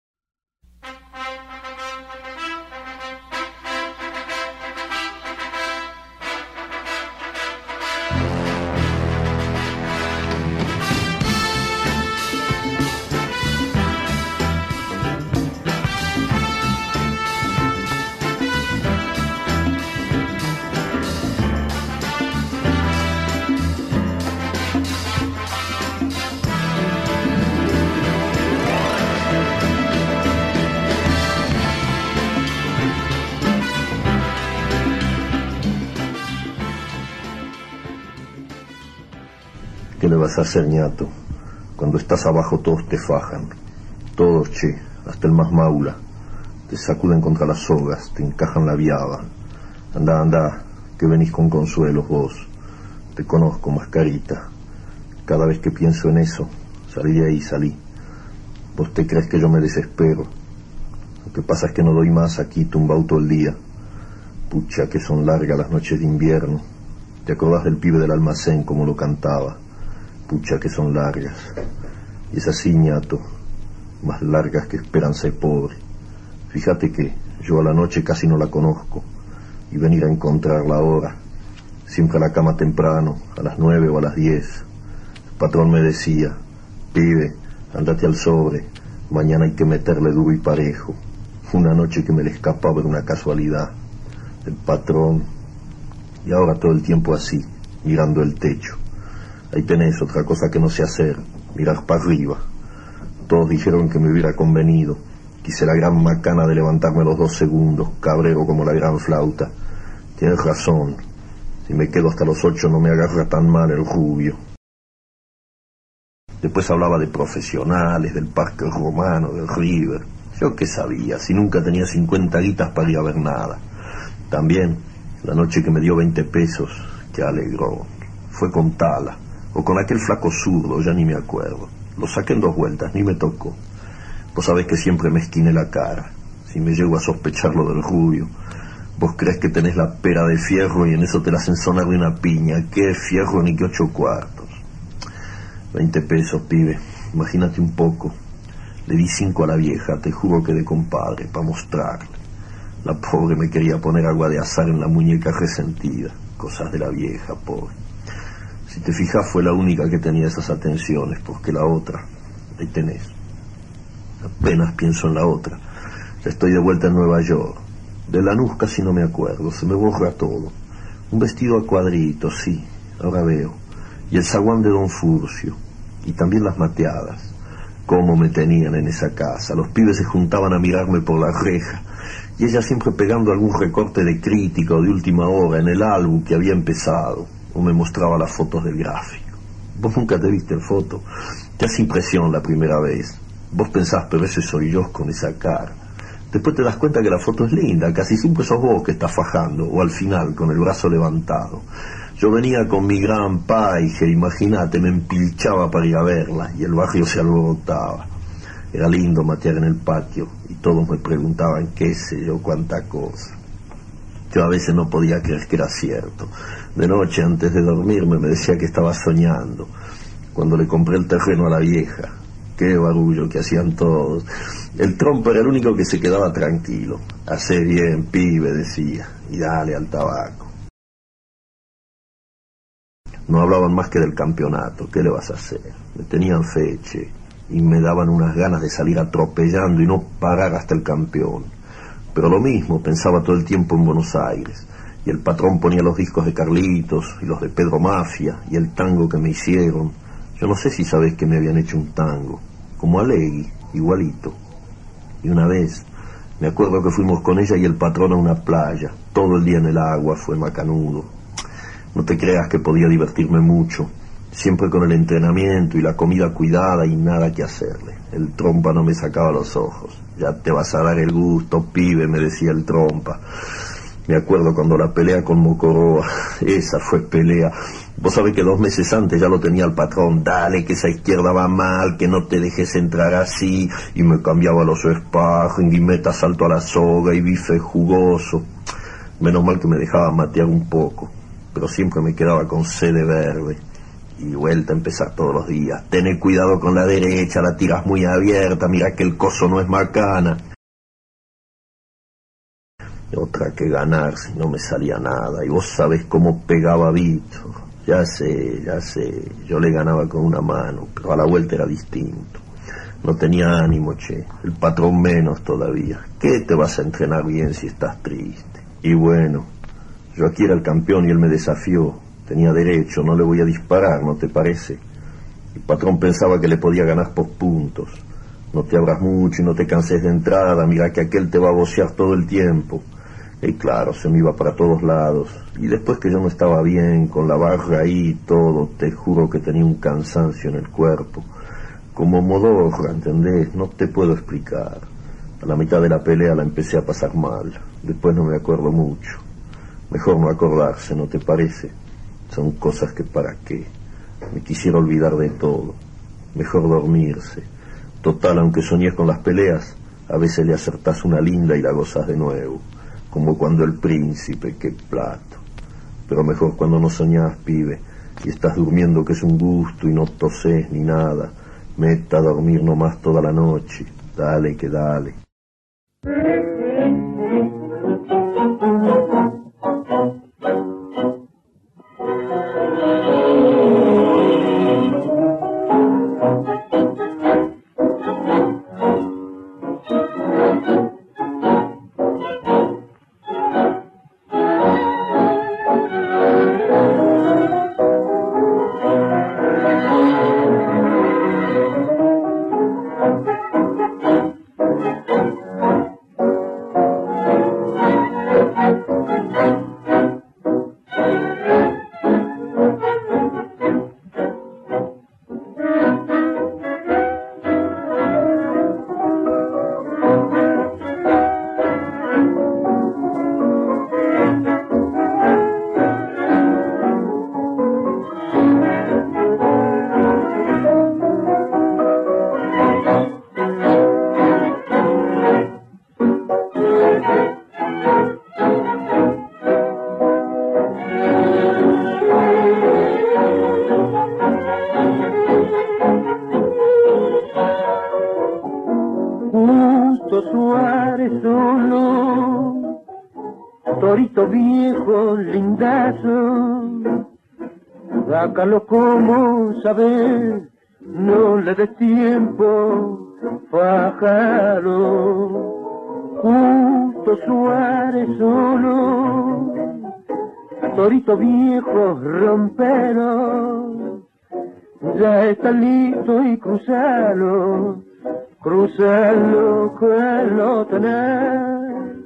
¿Qué le vas a hacer, ñato? Cuando estás abajo todos te fajan. Todos, che, hasta el más maula. Te sacuden contra las sogas, te encajan la viaba. Anda, que venís con consuelos vos. Te conozco, mascarita. Cada vez que pienso en eso, salí de ahí, salí. Vos te crees que yo me desespero. Lo que pasa es que no doy más aquí tumbado todo el día. Pucha, que son largas las noches de invierno. ¿Te acordás del pibe del almacén como lo cantaba? Pucha, que son largas. Y es así, ñato, más largas que esperanza de pobre. Fíjate que yo a la noche casi no la conozco, y venir a encontrarla ahora, siempre a la cama temprano, a las 9 o a las 10. El patrón me decía, pibe, andate al sobre, mañana hay que meterle duro y parejo. Una noche que me le escapaba de una casualidad. El patrón, y ahora todo el tiempo así, mirando el techo. Ahí tenés otra cosa que no sé hacer, mirar para arriba. Todos dijeron que me hubiera convenido. Quise la gran macana de levantarme los 2 segundos, cabrero como la gran flauta. Tienes razón. Si me quedo hasta los 8 no me agarra tan mal el rubio. Después hablaba de profesionales, del Parque Romano, del River. Yo qué sabía, si nunca tenía 50 guitas para ir a ver nada. También, la noche que me dio 20 pesos, que alegró. Fue con Tala, o con aquel flaco zurdo, ya ni me acuerdo. Lo saqué en 2 vueltas, ni me tocó. Vos sabés que siempre me esquiné la cara. Si me llego a sospechar lo del rubio, vos creés que tenés la pera de fierro y en eso te la hacen sonar de una piña. ¿Qué fierro ni qué 8 cuartos? 20 pesos, pibe, imagínate un poco. Le di 5 a la vieja, te juro que de compadre, para mostrarle. La pobre me quería poner agua de azar en la muñeca resentida. Cosas de la vieja, pobre. Si te fijas, fue la única que tenía esas atenciones, porque la otra, ahí tenés. Apenas pienso en la otra. Ya estoy de vuelta en Nueva York. De Lanús casi no me acuerdo, se me borra todo. Un vestido a cuadritos, sí, ahora veo. Y el zaguán de Don Furcio. Y también las mateadas. Cómo me tenían en esa casa. Los pibes se juntaban a mirarme por la reja. Y ella siempre pegando algún recorte de crítica o de última hora en el álbum que había empezado. O me mostraba las fotos del gráfico. Vos nunca te viste en foto. Te hace impresión la primera vez. Vos pensás, pero ese soy yo con esa cara. Después te das cuenta que la foto es linda. Casi siempre sos vos que estás fajando. O al final, con el brazo levantado. Yo venía con mi gran paige, imagínate, me empilchaba para ir a verla y el barrio se alborotaba. Era lindo matear en el patio y todos me preguntaban qué sé yo, cuánta cosa. Yo a veces no podía creer que era cierto. De noche, antes de dormirme, me decía que estaba soñando. Cuando le compré el terreno a la vieja, qué barullo que hacían todos. El trompo era el único que se quedaba tranquilo. Hacé bien, pibe, decía, y dale al tabaco. No hablaban más que del campeonato, ¿qué le vas a hacer? Me tenían feche y me daban unas ganas de salir atropellando y no parar hasta el campeón. Pero lo mismo, pensaba todo el tiempo en Buenos Aires. Y el patrón ponía los discos de Carlitos y los de Pedro Mafia y el tango que me hicieron. Yo no sé si sabés que me habían hecho un tango, como Alegui, igualito. Y una vez, me acuerdo que fuimos con ella y el patrón a una playa, todo el día en el agua, fue macanudo. No te creas que podía divertirme mucho, siempre con el entrenamiento y la comida cuidada y nada que hacerle. El trompa no me sacaba los ojos. Ya te vas a dar el gusto, pibe, me decía el trompa. Me acuerdo cuando la pelea con Mocoroa, esa fue pelea. Vos sabés que 2 meses antes ya lo tenía el patrón, dale que esa izquierda va mal, que no te dejes entrar así, y me cambiaba los sparring, y meta salto a la soga, y bife jugoso. Menos mal que me dejaba matear un poco, pero siempre me quedaba con sed de verde. Y vuelta a empezar todos los días. Tené cuidado con la derecha, la tiras muy abierta, mira que el coso no es macana. Otra que ganar si no me salía nada. Y vos sabés cómo pegaba Vito. Ya sé, yo le ganaba con una mano, pero a la vuelta era distinto. No tenía ánimo, che. El patrón menos todavía. ¿Qué te vas a entrenar bien si estás triste? Y bueno, yo aquí era el campeón y él me desafió. Tenía derecho, no le voy a disparar, ¿no te parece? El patrón pensaba que le podía ganar por puntos. No te abras mucho y no te canses de entrada, mira que aquel te va a bocear todo el tiempo. Y claro, se me iba para todos lados. Y después que yo no estaba bien, con la barra ahí y todo, te juro que tenía un cansancio en el cuerpo. Como modorra, ¿entendés? No te puedo explicar. A la mitad de la pelea la empecé a pasar mal. Después no me acuerdo mucho. Mejor no acordarse, ¿no te parece? Son cosas que para qué. Me quisiera olvidar de todo. Mejor dormirse. Total, aunque soñés con las peleas, a veces le acertás una linda y la gozás de nuevo. Como cuando el príncipe, qué plato. Pero mejor cuando no soñás, pibe, y estás durmiendo que es un gusto y no tosés ni nada. Meta a dormir nomás toda la noche. Dale que dale. Justo Suárez solo, torito viejo, lindazo, sácalo como saber, no le des tiempo, pájaro. Justo Suárez solo, torito viejo, rompero, ya está listo y cruzalo, cruzalo que lo tenés.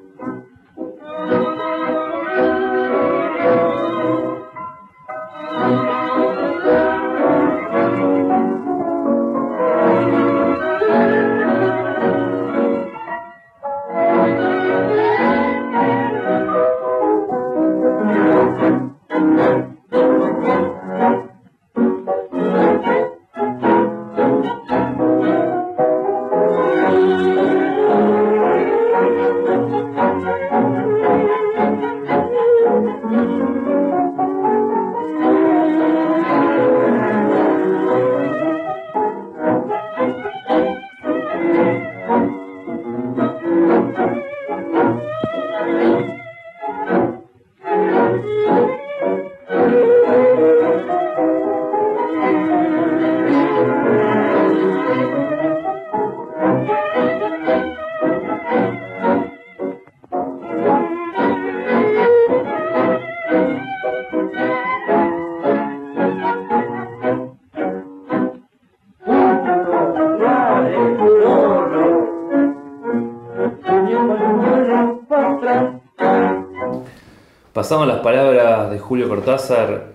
Pasamos las palabras de Julio Cortázar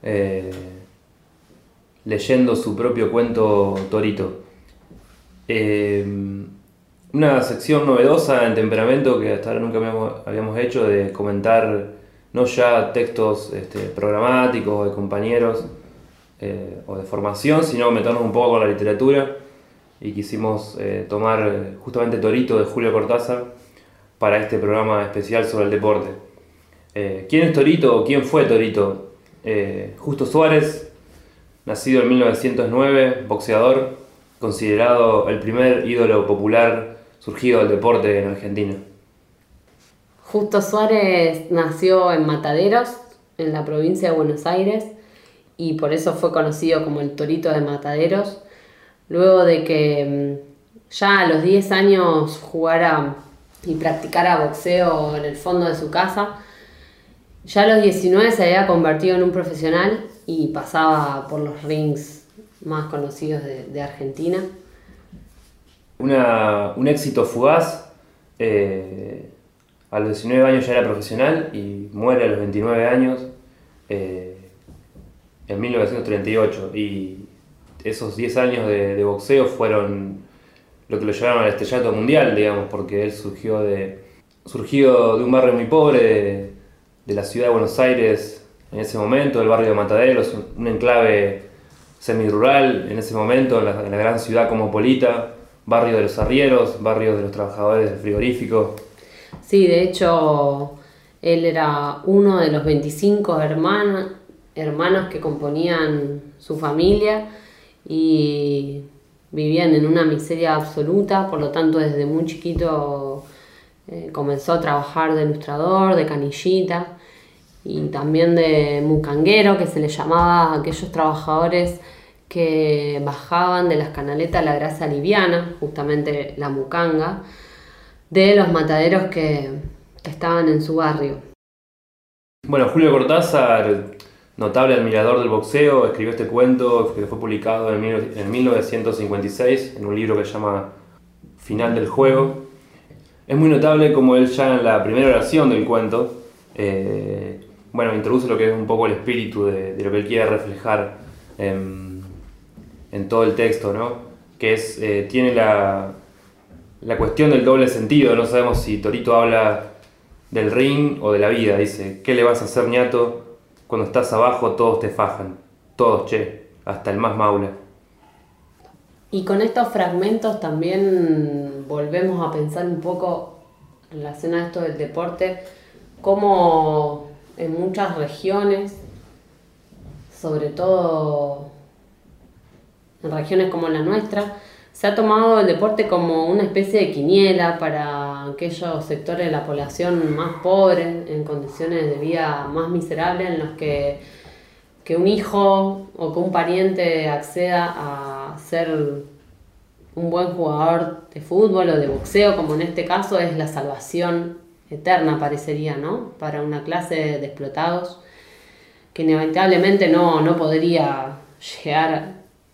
leyendo su propio cuento Torito. Una sección novedosa en Temperamento que hasta ahora nunca habíamos hecho, de comentar no ya textos programáticos de compañeros o de formación, sino meternos un poco con la literatura, y quisimos tomar justamente Torito de Julio Cortázar para este programa especial sobre el deporte. ¿Quién es Torito o quién fue Torito? Justo Suárez, nacido en 1909, boxeador, considerado el primer ídolo popular surgido del deporte en Argentina. Justo Suárez nació en Mataderos, en la provincia de Buenos Aires, y por eso fue conocido como el Torito de Mataderos, luego de que ya a los 10 años jugara y practicara boxeo en el fondo de su casa. Ya a los 19 se había convertido en un profesional y pasaba por los rings más conocidos de Argentina. Un éxito fugaz. A los 19 años ya era profesional y muere a los 29 años en 1938. Y esos 10 años de boxeo fueron lo que lo llevaron al estrellato mundial, digamos, porque él surgió de un barrio muy pobre de la ciudad de Buenos Aires en ese momento, el barrio de Mataderos, un enclave semirural en ese momento, en la gran ciudad cosmopolita, barrio de los arrieros, barrio de los trabajadores del frigorífico. Sí, de hecho, él era uno de los 25 hermanos que componían su familia y vivían en una miseria absoluta, por lo tanto desde muy chiquito comenzó a trabajar de ilustrador, de canillita y también de mucanguero, que se le llamaba a aquellos trabajadores que bajaban de las canaletas la grasa liviana, justamente la mucanga, de los mataderos que estaban en su barrio. Bueno, Julio Cortázar, notable admirador del boxeo, escribió este cuento que fue publicado en 1956 en un libro que se llama Final del Juego. Es muy notable como él ya en la primera oración del cuento introduce lo que es un poco el espíritu de lo que él quiere reflejar en todo el texto, ¿no? Que es, tiene la cuestión del doble sentido. No sabemos si Torito habla del ring o de la vida. Dice: ¿qué le vas a hacer, ñato? Cuando estás abajo todos te fajan, todos, che, hasta el más maula. Y con estos fragmentos también volvemos a pensar un poco relacionado a esto del deporte, como en muchas regiones, sobre todo en regiones como la nuestra, se ha tomado el deporte como una especie de quiniela para aquellos sectores de la población más pobres, en condiciones de vida más miserables, en los que un hijo o que un pariente acceda a ser un buen jugador de fútbol o de boxeo, como en este caso, es la salvación eterna, parecería, ¿no? Para una clase de explotados que inevitablemente no podría llegar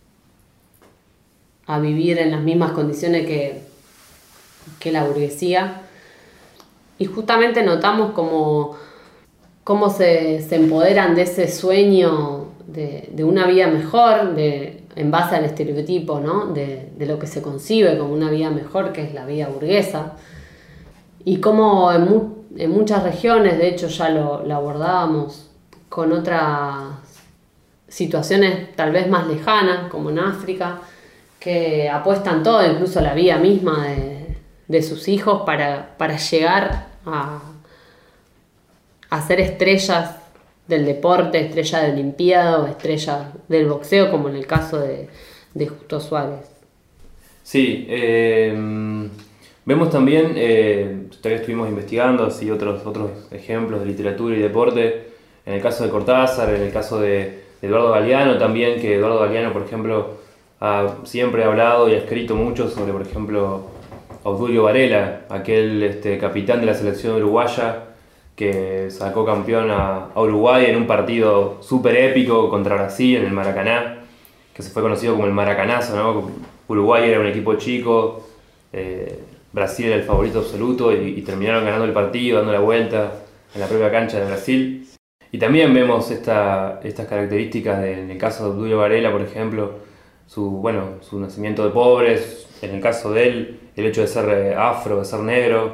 a vivir en las mismas condiciones que la burguesía. Y justamente notamos cómo se empoderan de ese sueño de una vida mejor, en base al estereotipo, ¿no? de lo que se concibe como una vida mejor, que es la vida burguesa. Y cómo en muchas regiones, de hecho ya lo abordábamos con otras situaciones tal vez más lejanas, como en África, que apuestan todo, incluso la vida misma de sus hijos para llegar a ser estrellas del deporte, estrellas de Olimpiada o estrellas del boxeo, como en el caso de Justo Suárez. Sí, vemos también, todavía estuvimos investigando así otros ejemplos de literatura y deporte, en el caso de Cortázar, en el caso de Eduardo Galeano también, que Eduardo Galeano, por ejemplo, siempre ha hablado y ha escrito mucho sobre, por ejemplo, Obdulio Varela, aquel capitán de la selección uruguaya que sacó campeón a Uruguay en un partido súper épico contra Brasil en el Maracaná, que se fue conocido como el Maracanazo, ¿no? Uruguay era un equipo chico, Brasil era el favorito absoluto y terminaron ganando el partido, dando la vuelta en la propia cancha de Brasil. Y también vemos estas características en el caso de Obdulio Varela, por ejemplo, su nacimiento de pobres, en el caso de él, el hecho de ser afro, de ser negro,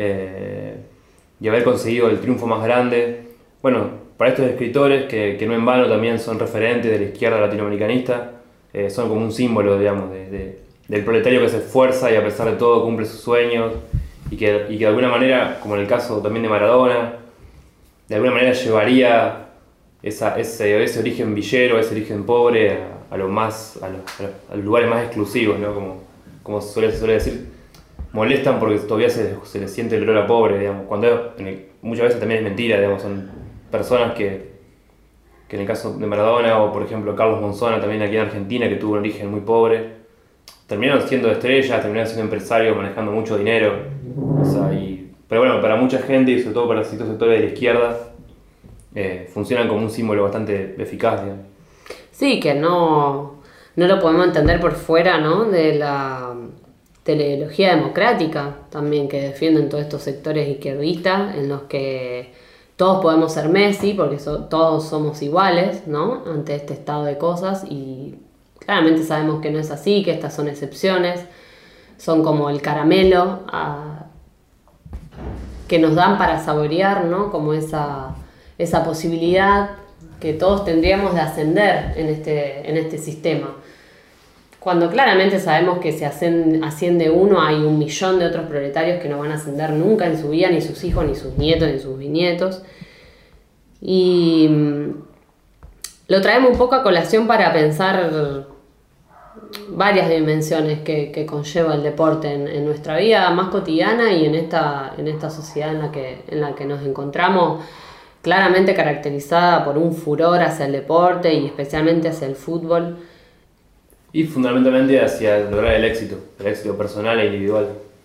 y haber conseguido el triunfo más grande. Bueno, para estos escritores, que no en vano también son referentes de la izquierda latinoamericanista, son como un símbolo, digamos, del proletario que se esfuerza y a pesar de todo cumple sus sueños, y que de alguna manera, como en el caso también de Maradona, de alguna manera llevaría ese origen villero, ese origen pobre a los lugares más exclusivos, ¿no? Como se suele decir, molestan porque todavía se les siente el olor a pobre, digamos, cuando muchas veces también es mentira, digamos, son personas que en el caso de Maradona o por ejemplo Carlos Monzona también aquí en Argentina, que tuvo un origen muy pobre, terminaron siendo estrellas, terminaron siendo empresarios manejando mucho dinero, pero bueno, para mucha gente y sobre todo para ciertos sectores de la izquierda funcionan como un símbolo bastante eficaz, digamos. Sí, que no lo podemos entender por fuera, ¿no? de la ideología democrática también que defienden todos estos sectores izquierdistas, en los que todos podemos ser Messi porque todos somos iguales, ¿no? Ante este estado de cosas, y claramente sabemos que no es así, que estas son excepciones, son como el caramelo que nos dan para saborear, ¿no? Como esa posibilidad que todos tendríamos de ascender en este sistema. Cuando claramente sabemos que si asciende uno, hay 1 millón de otros proletarios que no van a ascender nunca en su vida, ni sus hijos, ni sus nietos, ni sus bisnietos. Y lo traemos un poco a colación para pensar varias dimensiones que conlleva el deporte en nuestra vida más cotidiana y en esta sociedad en la que nos encontramos, claramente caracterizada por un furor hacia el deporte y especialmente hacia el fútbol. Y fundamentalmente hacia lograr el éxito personal e individual.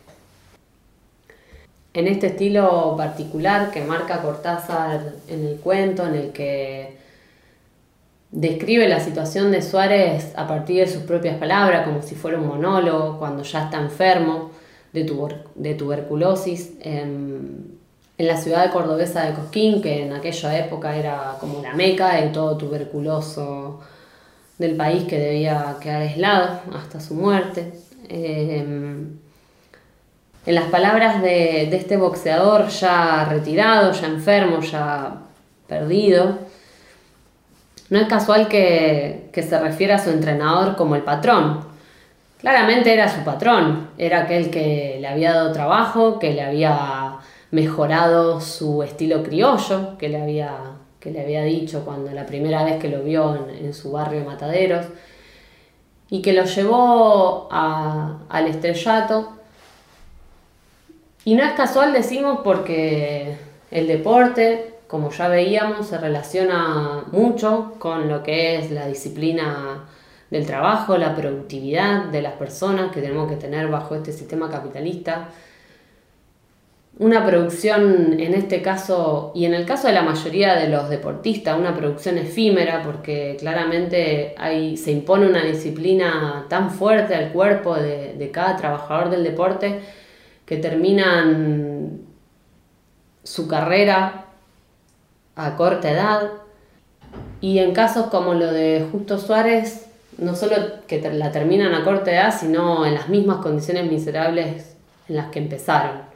En este estilo particular que marca Cortázar en el cuento, en el que describe la situación de Suárez a partir de sus propias palabras, como si fuera un monólogo, cuando ya está enfermo de tuberculosis, en la ciudad cordobesa de Cosquín, que en aquella época era como la meca de todo tuberculoso del país, que debía quedar aislado hasta su muerte. En las palabras de este boxeador ya retirado, ya enfermo, ya perdido, no es casual que se refiera a su entrenador como el patrón. Claramente era su patrón, era aquel que le había dado trabajo, que le había mejorado su estilo criollo, que le había dicho cuando la primera vez que lo vio en su barrio de Mataderos, y que lo llevó al estrellato. Y no es casual, decimos, porque el deporte, como ya veíamos, se relaciona mucho con lo que es la disciplina del trabajo, la productividad de las personas que tenemos que tener bajo este sistema capitalista. Una producción, en este caso, y en el caso de la mayoría de los deportistas, una producción efímera, porque claramente se impone una disciplina tan fuerte al cuerpo de cada trabajador del deporte que terminan su carrera a corta edad. Y en casos como lo de Justo Suárez, no solo que la terminan a corta edad, sino en las mismas condiciones miserables en las que empezaron.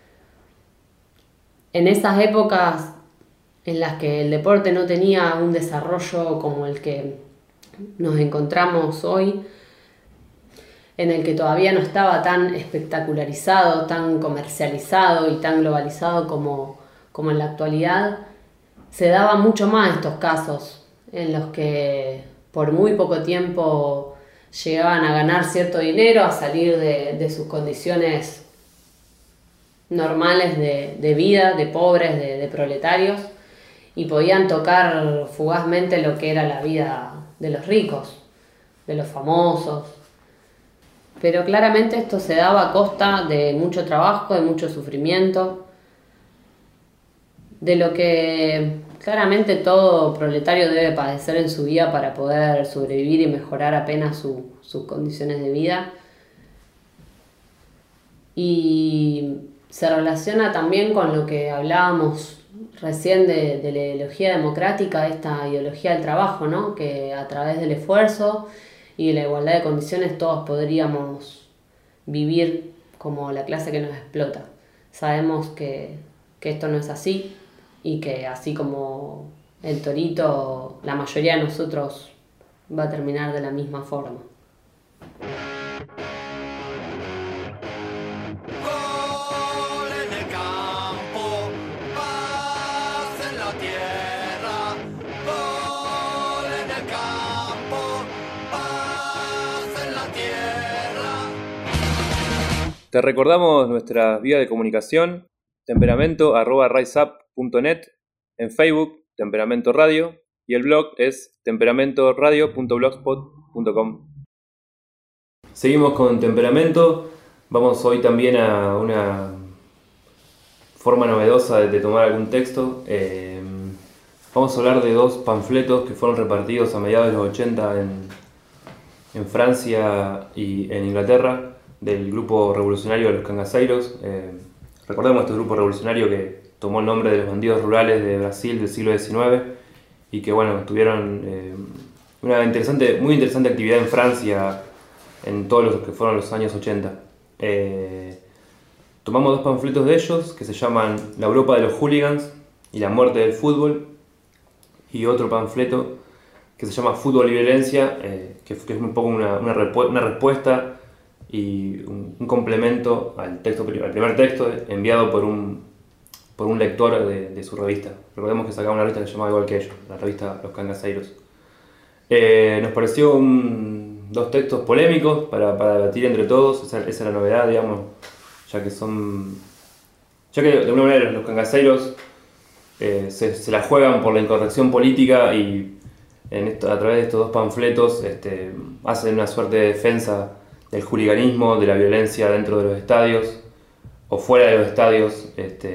En esas épocas en las que el deporte no tenía un desarrollo como el que nos encontramos hoy, en el que todavía no estaba tan espectacularizado, tan comercializado y tan globalizado como en la actualidad, se daban mucho más estos casos en los que por muy poco tiempo llegaban a ganar cierto dinero, a salir de sus condiciones normales de vida, de pobres, de proletarios, y podían tocar fugazmente lo que era la vida de los ricos, de los famosos. Pero claramente esto se daba a costa de mucho trabajo, de mucho sufrimiento, de lo que claramente todo proletario debe padecer en su vida para poder sobrevivir y mejorar apenas sus condiciones de vida. Y se relaciona también con lo que hablábamos recién de la ideología democrática, esta ideología del trabajo, ¿no? Que a través del esfuerzo y de la igualdad de condiciones todos podríamos vivir como la clase que nos explota. Sabemos que esto no es así y que así como el torito, la mayoría de nosotros va a terminar de la misma forma. Te recordamos nuestra vía de comunicación, temperamento@riseup.net, en Facebook, Temperamento Radio, y el blog es temperamentoradio.blogspot.com. Seguimos con Temperamento. Vamos hoy también a una forma novedosa de tomar algún texto. Vamos a hablar de dos panfletos que fueron repartidos a mediados de los 80 en Francia y en Inglaterra, del grupo revolucionario de los Cangaceiros. Recordemos este grupo revolucionario que tomó el nombre de los bandidos rurales de Brasil del siglo XIX y que tuvieron una muy interesante actividad en Francia en todos los que fueron los años 80. Tomamos dos panfletos de ellos que se llaman La Europa de los Hooligans y La Muerte del Fútbol, y otro panfleto que se llama Fútbol y Violencia, que es un poco una respuesta y un complemento al primer texto enviado por un lector de su revista. Recordemos que sacaba una revista que se llamaba igual que ellos, la revista Los Cangaceiros. Nos pareció dos textos polémicos para debatir entre todos. Esa es la novedad, digamos, ya que de alguna manera los Cangaceiros se la juegan por la incorrección política y a través de estos dos panfletos hacen una suerte de defensa del hooliganismo, de la violencia dentro de los estadios o fuera de los estadios,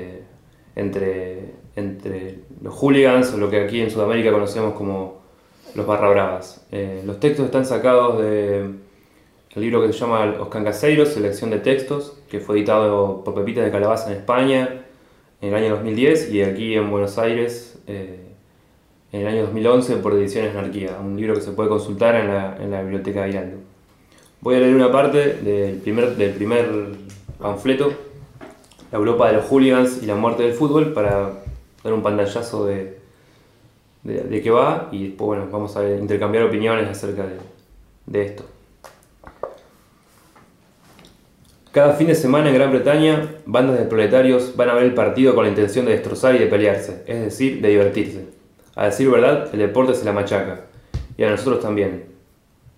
entre los hooligans, o lo que aquí en Sudamérica conocemos como los barra bravas. Los textos están sacados del libro que se llama Los Cangaceiros, selección de textos, que fue editado por Pepitas de Calabaza en España en el año 2010 y aquí en Buenos Aires en el año 2011 por Ediciones Anarquía, un libro que se puede consultar en la biblioteca de Hiraldo. Voy a leer una parte del primer panfleto, La Europa de los Hooligans y la Muerte del Fútbol, para dar un pantallazo de qué va, y después vamos a intercambiar opiniones acerca de esto. Cada fin de semana en Gran Bretaña, bandas de proletarios van a ver el partido con la intención de destrozar y de pelearse, es decir, de divertirse. A decir verdad, el deporte se la machaca, y a nosotros también.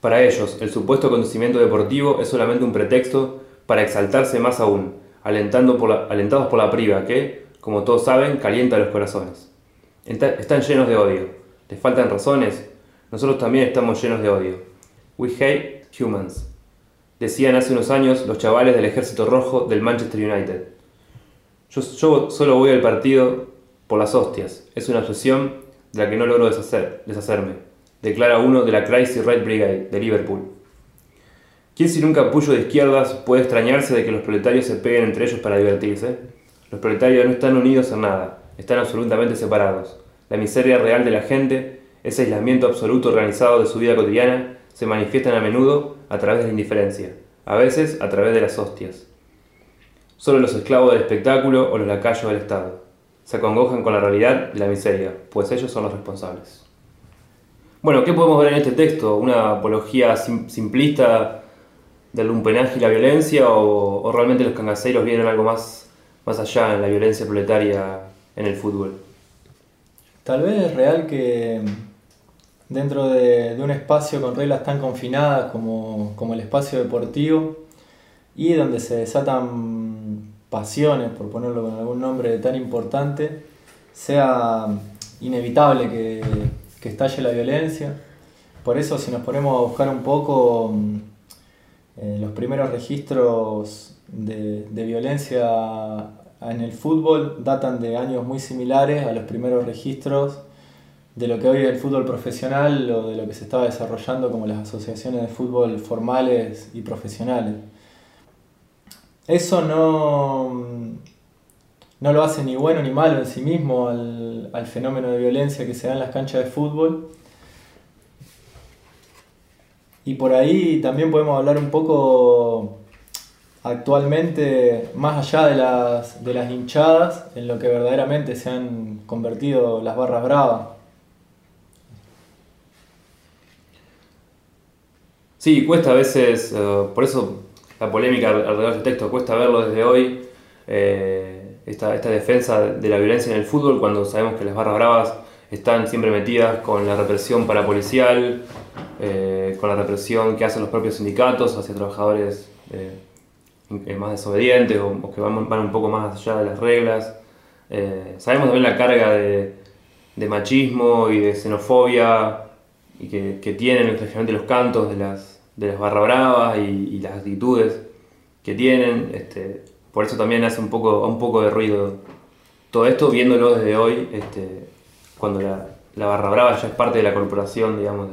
Para ellos, el supuesto acontecimiento deportivo es solamente un pretexto para exaltarse más aún, alentados por la priva que, como todos saben, calienta los corazones. Están llenos de odio. ¿Les faltan razones? Nosotros también estamos llenos de odio. We hate humans, decían hace unos años los chavales del Ejército Rojo del Manchester United. Yo solo voy al partido por las hostias. Es una obsesión de la que no logro deshacerme, declara uno de la Crazy Right Brigade de Liverpool. ¿Quién sin un capullo de izquierdas puede extrañarse de que los proletarios se peguen entre ellos para divertirse? Los proletarios no están unidos en nada, están absolutamente separados. La miseria real de la gente, ese aislamiento absoluto organizado de su vida cotidiana, se manifiestan a menudo a través de la indiferencia, a veces a través de las hostias. Solo los esclavos del espectáculo o los lacayos del Estado se acongojan con la realidad de la miseria, pues ellos son los responsables. Bueno, ¿qué podemos ver en este texto? ¿Una apología simplista del lumpenaje y la violencia o realmente los cangaceiros vieron algo más allá en la violencia proletaria en el fútbol? Tal vez es real que dentro de un espacio con reglas tan confinadas como el espacio deportivo y donde se desatan pasiones, por ponerlo con algún nombre tan importante, sea inevitable que estalle la violencia. Por eso, si nos ponemos a buscar un poco los primeros registros de violencia en el fútbol datan de años muy similares a los primeros registros de lo que hoy es el fútbol profesional o de lo que se estaba desarrollando como las asociaciones de fútbol formales y profesionales. Eso no lo hace ni bueno ni malo en sí mismo al fenómeno de violencia que se da en las canchas de fútbol. Y por ahí también podemos hablar un poco actualmente, más allá de las hinchadas, en lo que verdaderamente se han convertido las barras bravas. Sí, cuesta a veces, por eso la polémica alrededor del texto, cuesta verlo desde hoy, esta defensa de la violencia en el fútbol, cuando sabemos que las barras bravas están siempre metidas con la represión parapolicial, con la represión que hacen los propios sindicatos hacia trabajadores más desobedientes o que van un poco más allá de las reglas. Sabemos también la carga de machismo y de xenofobia y que tienen especialmente los cantos de las barra bravas y las actitudes que tienen. Por eso también hace un poco de ruido todo esto, viéndolo desde hoy, cuando la barra brava ya es parte de la corporación, digamos,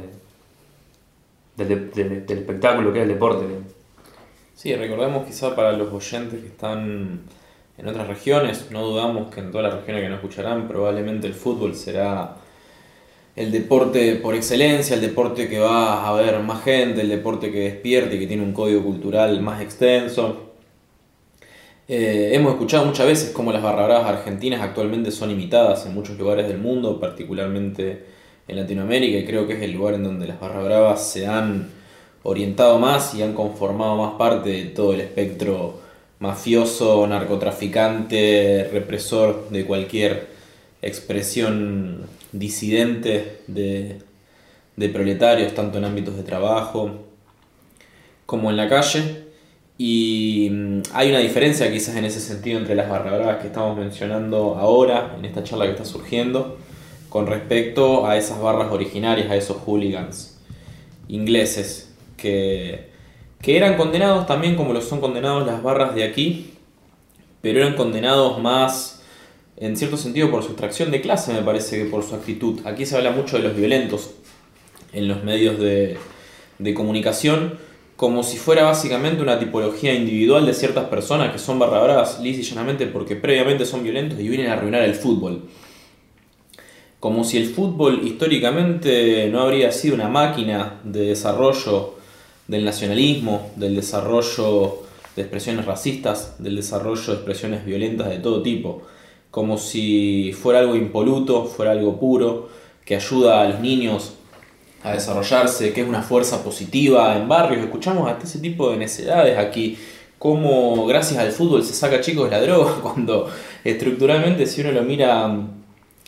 del espectáculo que es el deporte. Sí, recordemos quizá para los oyentes que están en otras regiones, no dudamos que en todas las regiones que nos escucharán probablemente el fútbol será el deporte por excelencia, el deporte que va a ver más gente, el deporte que despierte y que tiene un código cultural más extenso. Hemos escuchado muchas veces cómo las barra bravas argentinas actualmente son imitadas en muchos lugares del mundo, particularmente en Latinoamérica, y creo que es el lugar en donde las barra bravas se han orientado más y han conformado más parte de todo el espectro mafioso, narcotraficante, represor de cualquier expresión disidente de proletarios, tanto en ámbitos de trabajo como en la calle. Y hay una diferencia quizás en ese sentido entre las barra bravas que estamos mencionando ahora, en esta charla que está surgiendo, con respecto a esas barras originarias, a esos hooligans ingleses que eran condenados también como lo son condenados las barras de aquí, pero eran condenados más en cierto sentido por su extracción de clase, me parece, que por su actitud. Aquí se habla mucho de los violentos en los medios de comunicación, como si fuera básicamente una tipología individual de ciertas personas que son barra bravas lisa y llanamente porque previamente son violentos y vienen a arruinar el fútbol. Como si el fútbol históricamente no habría sido una máquina de desarrollo del nacionalismo, del desarrollo de expresiones racistas, del desarrollo de expresiones violentas de todo tipo. Como si fuera algo impoluto, fuera algo puro, que ayuda a los niños a desarrollarse, que es una fuerza positiva en barrios. Escuchamos hasta ese tipo de necedades aquí, como gracias al fútbol se saca chicos de la droga, cuando estructuralmente, si uno lo mira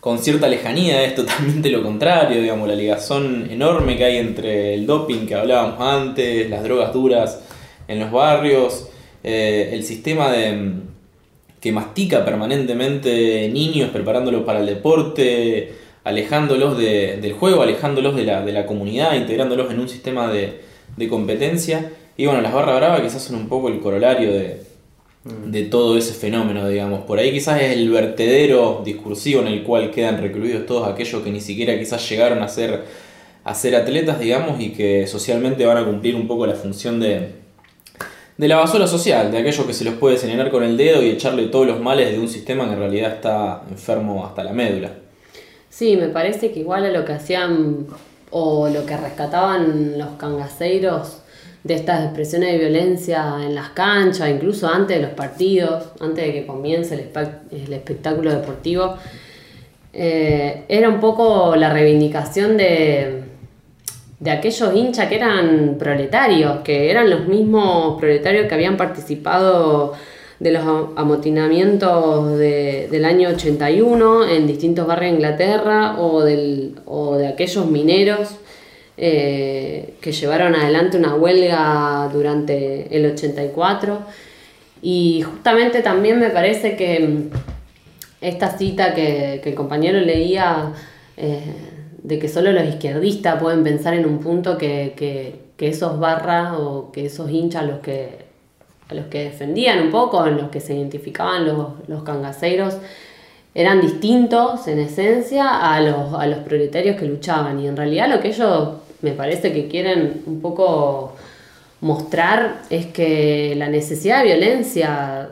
con cierta lejanía es totalmente lo contrario, digamos, la ligazón enorme que hay entre el doping que hablábamos antes, las drogas duras en los barrios, el sistema que mastica permanentemente niños preparándolos para el deporte, alejándolos del juego, alejándolos de la comunidad, integrándolos en un sistema de competencia. Y bueno, las barra brava quizás son un poco el corolario de todo ese fenómeno, digamos. Por ahí quizás es el vertedero discursivo en el cual quedan recluidos todos aquellos que ni siquiera quizás llegaron a ser atletas, digamos, y que socialmente van a cumplir un poco la función de la basura social, de aquellos que se los puede señalar con el dedo y echarle todos los males de un sistema que en realidad está enfermo hasta la médula. Sí, me parece que igual a lo que hacían o lo que rescataban los cangaceiros de estas expresiones de violencia en las canchas, incluso antes de los partidos, antes de que comience el espectáculo deportivo, era un poco la reivindicación de aquellos hinchas que eran proletarios, que eran los mismos proletarios que habían participado de los amotinamientos del año 81 en distintos barrios de Inglaterra, o de aquellos mineros que llevaron adelante una huelga durante el 84. Y justamente también me parece que esta cita que el compañero leía, de que solo los izquierdistas pueden pensar en un punto que esos barras o que esos hinchas a los que defendían un poco, en los que se identificaban los cangaceiros, eran distintos en esencia a los proletarios que luchaban. Y en realidad lo que ellos me parece que quieren un poco mostrar es que la necesidad de violencia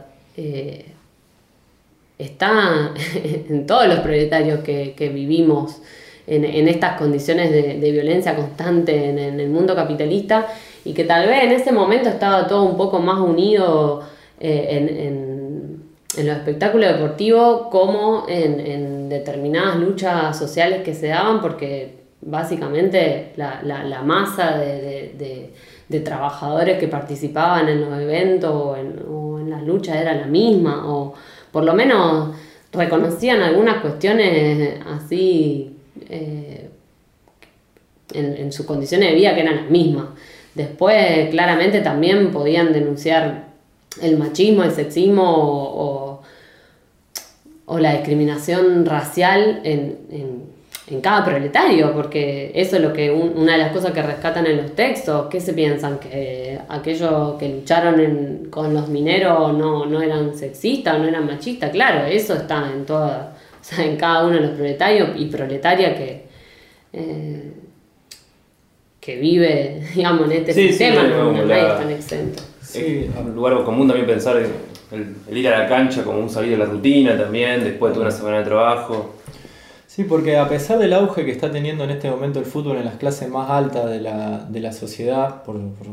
está en todos los proletarios que vivimos en estas condiciones de violencia constante en el mundo capitalista, y que tal vez en ese momento estaba todo un poco más unido en los espectáculos deportivos como en determinadas luchas sociales que se daban, porque básicamente la masa de trabajadores que participaban en los eventos o en las luchas era la misma, o por lo menos reconocían algunas cuestiones así en sus condiciones de vida que eran las mismas. Después claramente también podían denunciar el machismo, el sexismo o la discriminación racial en cada proletario, porque eso es lo que una de las cosas que rescatan en los textos. ¿Qué se piensan? ¿Que aquellos que lucharon con los mineros no eran sexistas, no eran machistas? Claro, eso está en cada uno de los proletarios y proletarias que vive, digamos, en este sistema, nadie es tan exento. Sí, un lugar común también pensar el ir a la cancha como un salir de la rutina también, después de toda una semana de trabajo. Sí, porque a pesar del auge que está teniendo en este momento el fútbol en las clases más altas de la sociedad,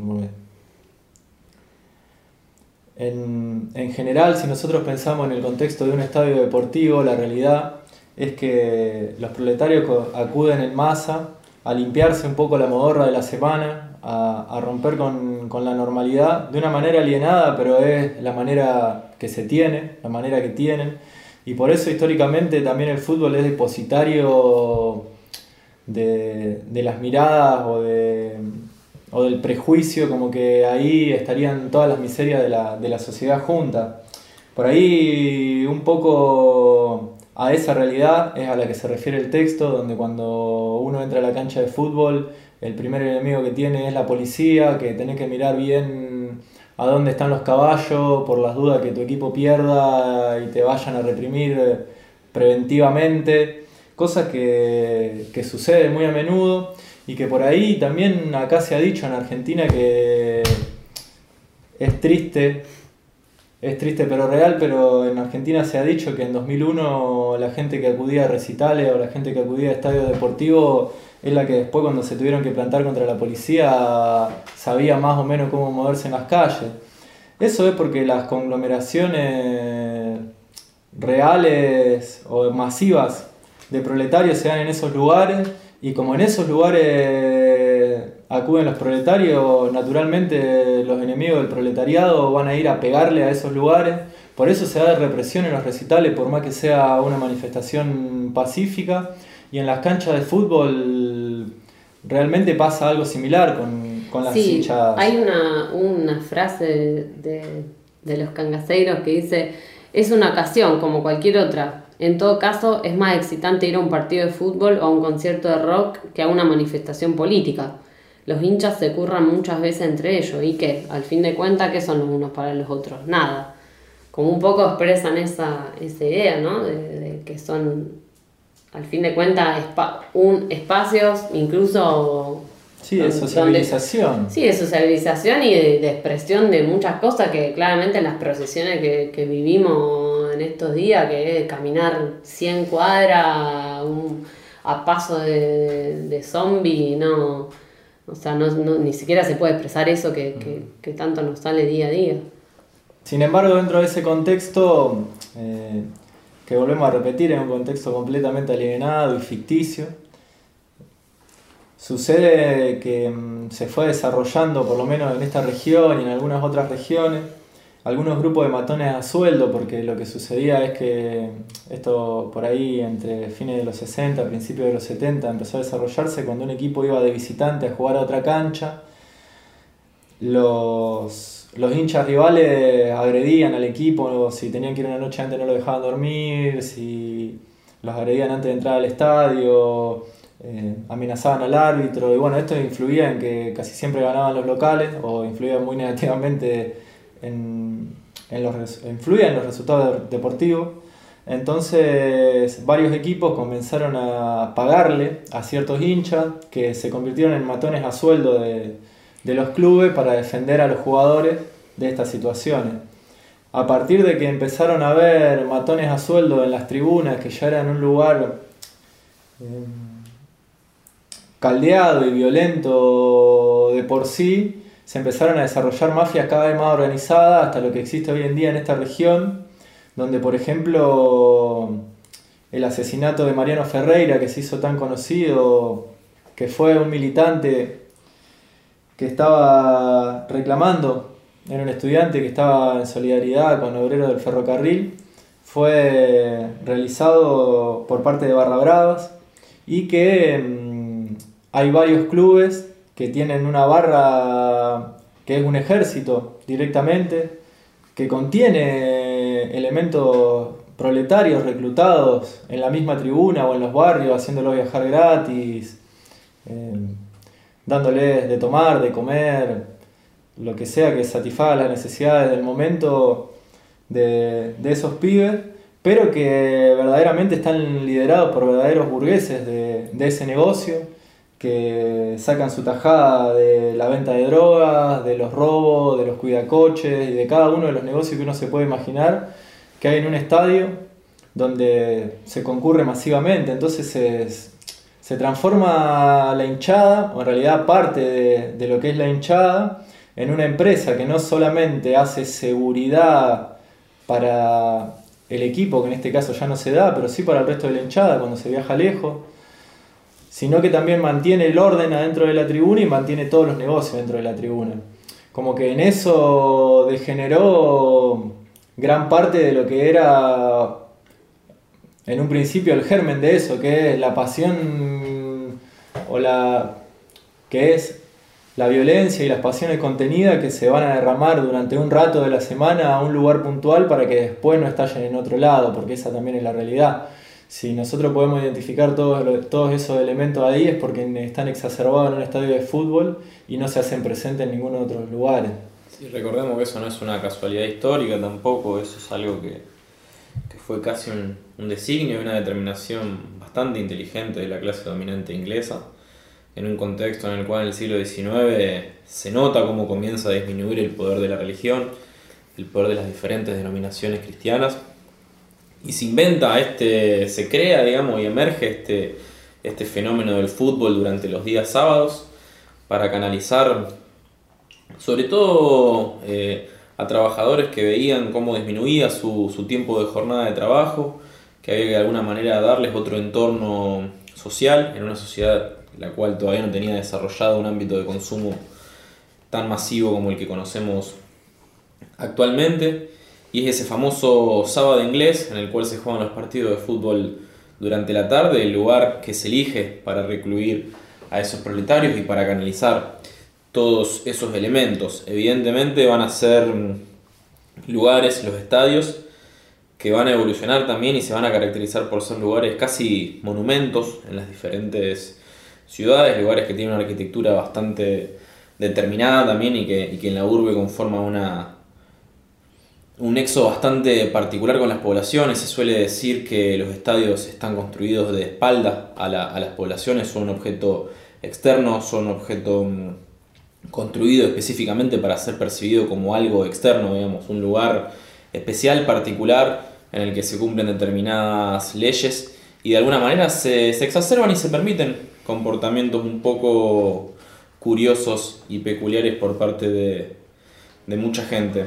en general, si nosotros pensamos en el contexto de un estadio deportivo, la realidad es que los proletarios acuden en masa a limpiarse un poco la modorra de la semana, a romper con la normalidad de una manera alienada, pero es la manera que se tiene, la manera que tienen. Y por eso históricamente también el fútbol es depositario de las miradas o del prejuicio, como que ahí estarían todas las miserias de la sociedad junta. Por ahí un poco a esa realidad es a la que se refiere el texto, donde cuando uno entra a la cancha de fútbol, el primer enemigo que tiene es la policía, que tenés que mirar bien a dónde están los caballos por las dudas que tu equipo pierda y te vayan a reprimir preventivamente, cosas que suceden muy a menudo y que por ahí también acá se ha dicho en Argentina que es triste pero real, pero en Argentina se ha dicho que en 2001 la gente que acudía a recitales o la gente que acudía a estadios deportivos es la que después, cuando se tuvieron que plantar contra la policía, sabía más o menos cómo moverse en las calles. Eso es porque las conglomeraciones reales o masivas de proletarios se dan en esos lugares, y como en esos lugares acuden los proletarios, naturalmente los enemigos del proletariado van a ir a pegarle a esos lugares Por eso se da represión en los recitales, por más que sea una manifestación pacífica. Y en las canchas de fútbol realmente pasa algo similar con las hinchas. Hay una frase de los cangaseiros que dice: es una ocasión como cualquier otra. En todo caso, es más excitante ir a un partido de fútbol o a un concierto de rock que a una manifestación política. Los hinchas se curran muchas veces entre ellos. ¿Y qué? Al fin de cuentas, ¿qué son los unos para los otros? Nada. Como un poco expresan esa idea, ¿no? De que son, al fin de cuentas, espacios incluso... Sí, de socialización. De socialización y de expresión de muchas cosas que claramente en las procesiones que vivimos en estos días, que es caminar 100 cuadras a paso de zombie, no, o sea, no, ni siquiera se puede expresar eso que tanto nos sale día a día. Sin embargo, dentro de ese contexto, que volvemos a repetir, es un contexto completamente alienado y ficticio, sucede que se fue desarrollando, por lo menos en esta región y en algunas otras regiones, algunos grupos de matones a sueldo, porque lo que sucedía es que esto por ahí entre fines de los 60, principios de los 70, empezó a desarrollarse cuando un equipo iba de visitante a jugar a otra cancha. Los hinchas rivales agredían al equipo, si tenían que ir una noche antes no lo dejaban dormir, si los agredían antes de entrar al estadio, amenazaban al árbitro, y bueno, esto influía en que casi siempre ganaban los locales, o influía muy negativamente influía en los resultados deportivos. Entonces varios equipos comenzaron a pagarle a ciertos hinchas que se convirtieron en matones a sueldo de los clubes para defender a los jugadores de estas situaciones. A partir de que empezaron a haber matones a sueldo en las tribunas, que ya eran un lugar caldeado y violento de por sí, se empezaron a desarrollar mafias cada vez más organizadas, hasta lo que existe hoy en día en esta región, donde por ejemplo el asesinato de Mariano Ferreira, que se hizo tan conocido, que fue un militante que estaba reclamando, era un estudiante que estaba en solidaridad con obreros del ferrocarril, fue realizado por parte de Barra Bravas, y que hay varios clubes que tienen una barra que es un ejército directamente, que contiene elementos proletarios reclutados en la misma tribuna o en los barrios, haciéndolos viajar gratis, dándoles de tomar, de comer, lo que sea que satisfaga las necesidades del momento de esos pibes, pero que verdaderamente están liderados por verdaderos burgueses de ese negocio, que sacan su tajada de la venta de drogas, de los robos, de los cuidacoches y de cada uno de los negocios que uno se puede imaginar que hay en un estadio donde se concurre masivamente. Entonces se transforma la hinchada, o en realidad parte de lo que es la hinchada, en una empresa que no solamente hace seguridad para el equipo, que en este caso ya no se da, pero sí para el resto de la hinchada cuando se viaja lejos, sino que también mantiene el orden adentro de la tribuna y mantiene todos los negocios dentro de la tribuna. Como que en eso degeneró gran parte de lo que era en un principio el germen de eso, que es la pasión que es la violencia y las pasiones contenidas que se van a derramar durante un rato de la semana a un lugar puntual para que después no estallen en otro lado, porque esa también es la realidad. Si nosotros podemos identificar todos esos elementos ahí, es porque están exacerbados en un estadio de fútbol y no se hacen presentes en ninguno de otros lugares. Sí, recordemos que eso no es una casualidad histórica tampoco, eso es algo que fue casi un designio y una determinación bastante inteligente de la clase dominante inglesa, en un contexto en el cual en el siglo XIX se nota cómo comienza a disminuir el poder de la religión, el poder de las diferentes denominaciones cristianas, y se crea, digamos, y emerge este fenómeno del fútbol durante los días sábados para canalizar sobre todo a trabajadores que veían cómo disminuía su tiempo de jornada de trabajo, que había que de alguna manera darles otro entorno social en una sociedad la cual todavía no tenía desarrollado un ámbito de consumo tan masivo como el que conocemos actualmente, y es ese famoso sábado inglés en el cual se juegan los partidos de fútbol durante la tarde, el lugar que se elige para recluir a esos proletarios y para canalizar todos esos elementos. Evidentemente van a ser lugares, los estadios, que van a evolucionar también y se van a caracterizar por ser lugares casi monumentos en las diferentes ciudades, lugares que tienen una arquitectura bastante determinada también y que en la urbe conforma un nexo bastante particular con las poblaciones. Se suele decir que los estadios están construidos de espalda a las poblaciones, son un objeto externo, son un objeto construido específicamente para ser percibido como algo externo, digamos, un lugar especial, particular, en el que se cumplen determinadas leyes y de alguna manera se exacerban y se permiten comportamientos un poco curiosos y peculiares por parte de mucha gente.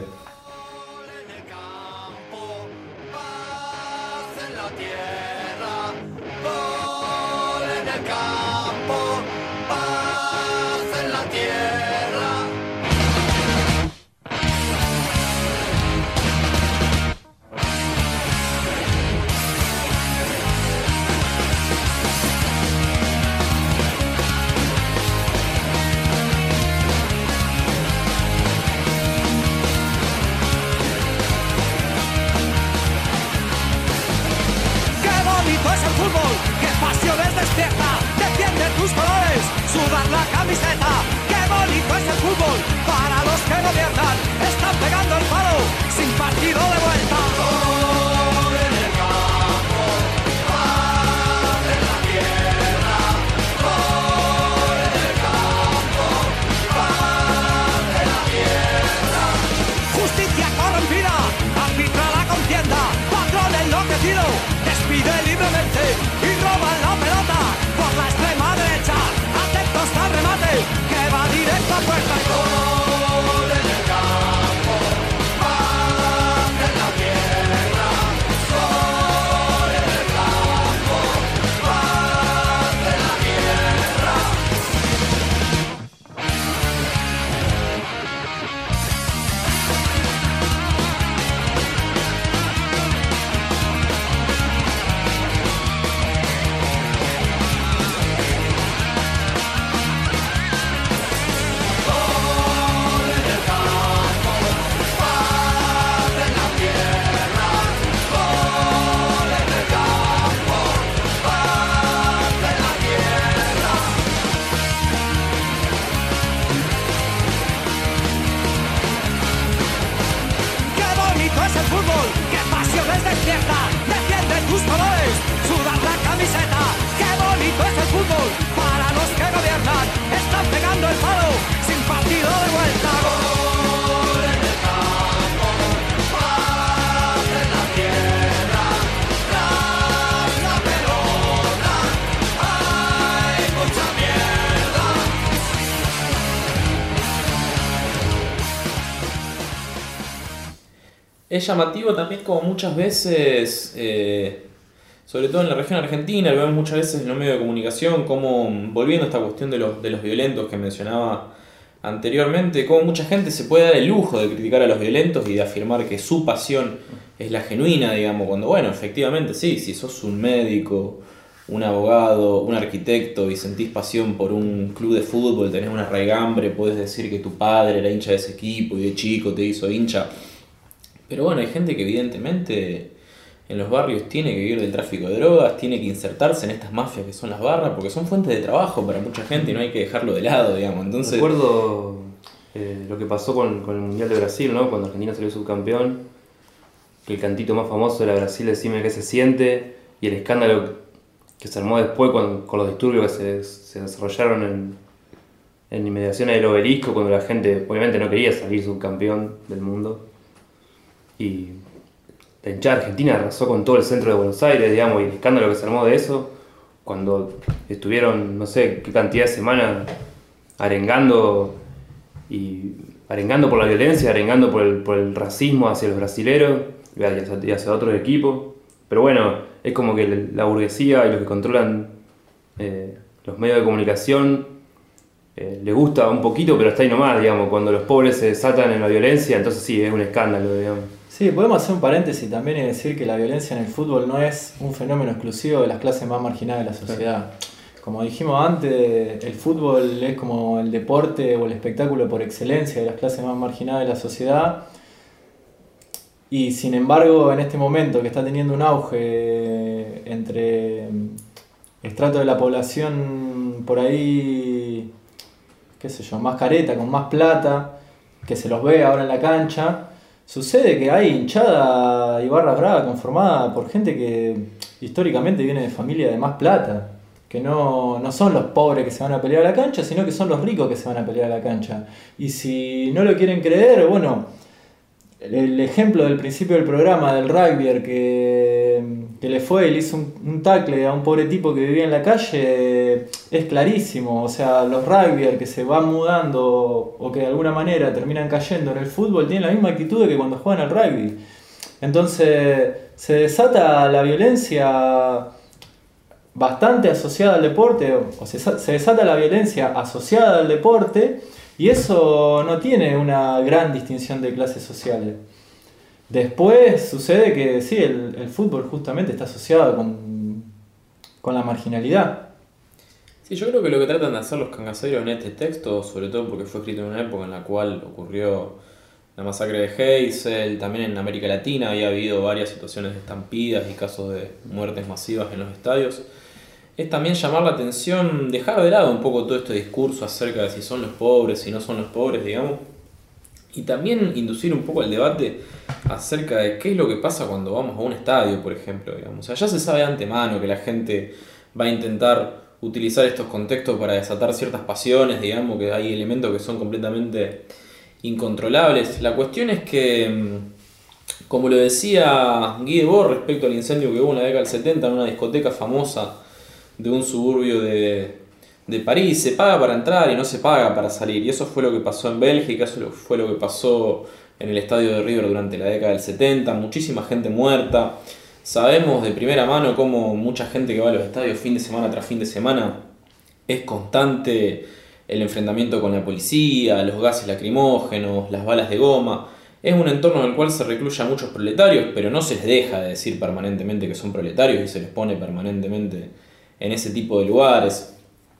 Sudar la camiseta, qué bonito es el fútbol. Para los que gobiernan, están pegando el palo, sin partido de vuelta. Gol en el campo, paz en la tierra. Gol en el campo, paz en la tierra. Justicia corrompida, arbitra la contienda. Patrón enloquecido, despide libremente y roba la pelota por la extrema derecha. Hasta el remate, que va directo a puerta. Gol en el campo, paz en la tierra. Gol en el campo, paz en la tierra. Tus colores, sudar la camiseta, qué bonito es el fútbol. Para los que gobiernan, están pegando el palo, sin partido de vuelta. Gol en el campo, paz en la tierra. Tras la pelota, hay mucha mierda. Es llamativo también como muchas veces, sobre todo en la región argentina, lo vemos muchas veces en los medios de comunicación, como volviendo a esta cuestión de los violentos que mencionaba anteriormente, como mucha gente se puede dar el lujo de criticar a los violentos y de afirmar que su pasión es la genuina, digamos, cuando bueno, efectivamente sí, si sos un médico, un abogado, un arquitecto y sentís pasión por un club de fútbol, tenés una raigambre, podés decir que tu padre era hincha de ese equipo y de chico te hizo hincha. Pero bueno, hay gente que evidentemente en los barrios tiene que vivir del tráfico de drogas, tiene que insertarse en estas mafias que son las barras, porque son fuentes de trabajo para mucha gente y no hay que dejarlo de lado, digamos. Entonces, recuerdo lo que pasó con el Mundial de Brasil, ¿no? Cuando Argentina salió subcampeón, que el cantito más famoso era Brasil, decime qué se siente, y el escándalo que se armó después con los disturbios que se desarrollaron en inmediaciones del Obelisco, cuando la gente obviamente no quería salir subcampeón del mundo. Y la hinchada argentina arrasó con todo el centro de Buenos Aires, digamos, y el escándalo que se armó de eso, cuando estuvieron, no sé qué cantidad de semanas arengando por la violencia, arengando por el racismo hacia los brasileros y hacia otros equipos. Pero bueno, es como que la burguesía y los que controlan los medios de comunicación les gusta un poquito, pero está ahí nomás, digamos, cuando los pobres se desatan en la violencia, entonces sí, es un escándalo, digamos. Sí, podemos hacer un paréntesis también y decir que la violencia en el fútbol no es un fenómeno exclusivo de las clases más marginadas de la sociedad. Como dijimos antes, el fútbol es como el deporte o el espectáculo por excelencia de las clases más marginadas de la sociedad. Y sin embargo, en este momento que está teniendo un auge entre estratos de la población por ahí, qué sé yo, más careta, con más plata, que se los ve ahora en la cancha, sucede que hay hinchada y barra brava conformada por gente que históricamente viene de familia de más plata, que no son los pobres que se van a pelear a la cancha, sino que son los ricos que se van a pelear a la cancha. Y si no lo quieren creer, bueno, el ejemplo del principio del programa del rugbyer que le fue y le hizo un tackle a un pobre tipo que vivía en la calle es clarísimo. O sea, los rugbyers que se van mudando o que de alguna manera terminan cayendo en el fútbol tienen la misma actitud de que cuando juegan al rugby. Entonces se desata la violencia bastante asociada al deporte, o se desata la violencia asociada al deporte, y eso no tiene una gran distinción de clases sociales. Después sucede que sí, el fútbol justamente está asociado con la marginalidad. Sí, yo creo que lo que tratan de hacer los cangaceiros en este texto, sobre todo porque fue escrito en una época en la cual ocurrió la masacre de Heysel, también en América Latina había habido varias situaciones de estampidas y casos de muertes masivas en los estadios, es también llamar la atención, dejar de lado un poco todo este discurso acerca de si son los pobres, si no son los pobres, digamos, y también inducir un poco el debate acerca de qué es lo que pasa cuando vamos a un estadio, por ejemplo, digamos. O sea, ya se sabe de antemano que la gente va a intentar utilizar estos contextos para desatar ciertas pasiones, digamos, que hay elementos que son completamente incontrolables. La cuestión es que, como lo decía Guy Debord respecto al incendio que hubo en la década del 70 en una discoteca famosa de un suburbio de París, se paga para entrar y no se paga para salir. Y eso fue lo que pasó en Bélgica, eso fue lo que pasó en el estadio de River durante la década del 70, muchísima gente muerta. Sabemos de primera mano cómo mucha gente que va a los estadios fin de semana tras fin de semana es constante el enfrentamiento con la policía, los gases lacrimógenos, las balas de goma. Es un entorno en el cual se recluye a muchos proletarios, pero no se les deja de decir permanentemente que son proletarios y se les pone permanentemente en ese tipo de lugares.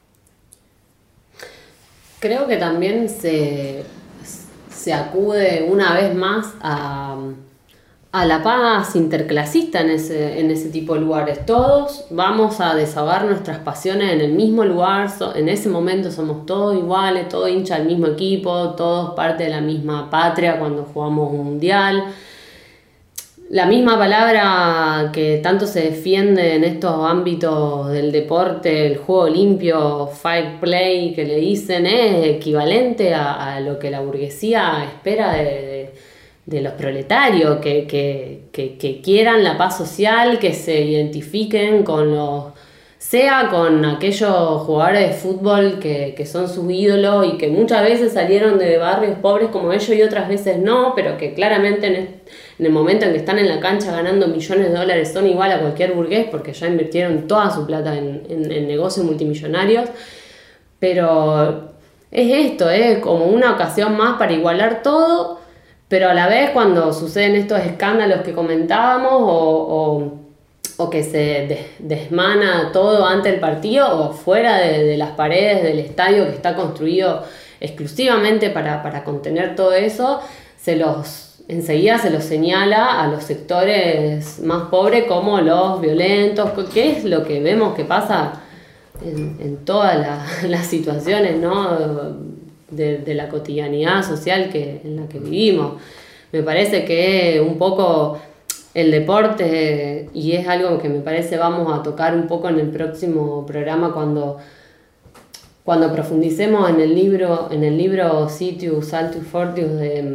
Creo que también se acude una vez más a la paz interclasista en ese tipo de lugares. Todos vamos a desahogar nuestras pasiones en el mismo lugar, en ese momento somos todos iguales, todos hinchas del mismo equipo, todos parte de la misma patria cuando jugamos un mundial. La misma palabra que tanto se defiende en estos ámbitos del deporte, el juego limpio, fair play, que le dicen, es equivalente a lo que la burguesía espera de los proletarios, que quieran la paz social, que se identifiquen sea con aquellos jugadores de fútbol que son sus ídolos y que muchas veces salieron de barrios pobres como ellos y otras veces no, pero que claramente en el momento en que están en la cancha ganando millones de dólares son igual a cualquier burgués porque ya invirtieron toda su plata en negocios multimillonarios. Pero es esto, es como una ocasión más para igualar todo, pero a la vez cuando suceden estos escándalos que comentábamos o que se desmana todo antes del partido o fuera de las paredes del estadio que está construido exclusivamente para contener todo eso, enseguida se los señala a los sectores más pobres como los violentos, que es lo que vemos que pasa en todas las situaciones, ¿no? de la cotidianidad social en la que vivimos. Me parece que un poco el deporte, y es algo que me parece vamos a tocar un poco en el próximo programa cuando profundicemos en el libro Sitius, Altius, Fortius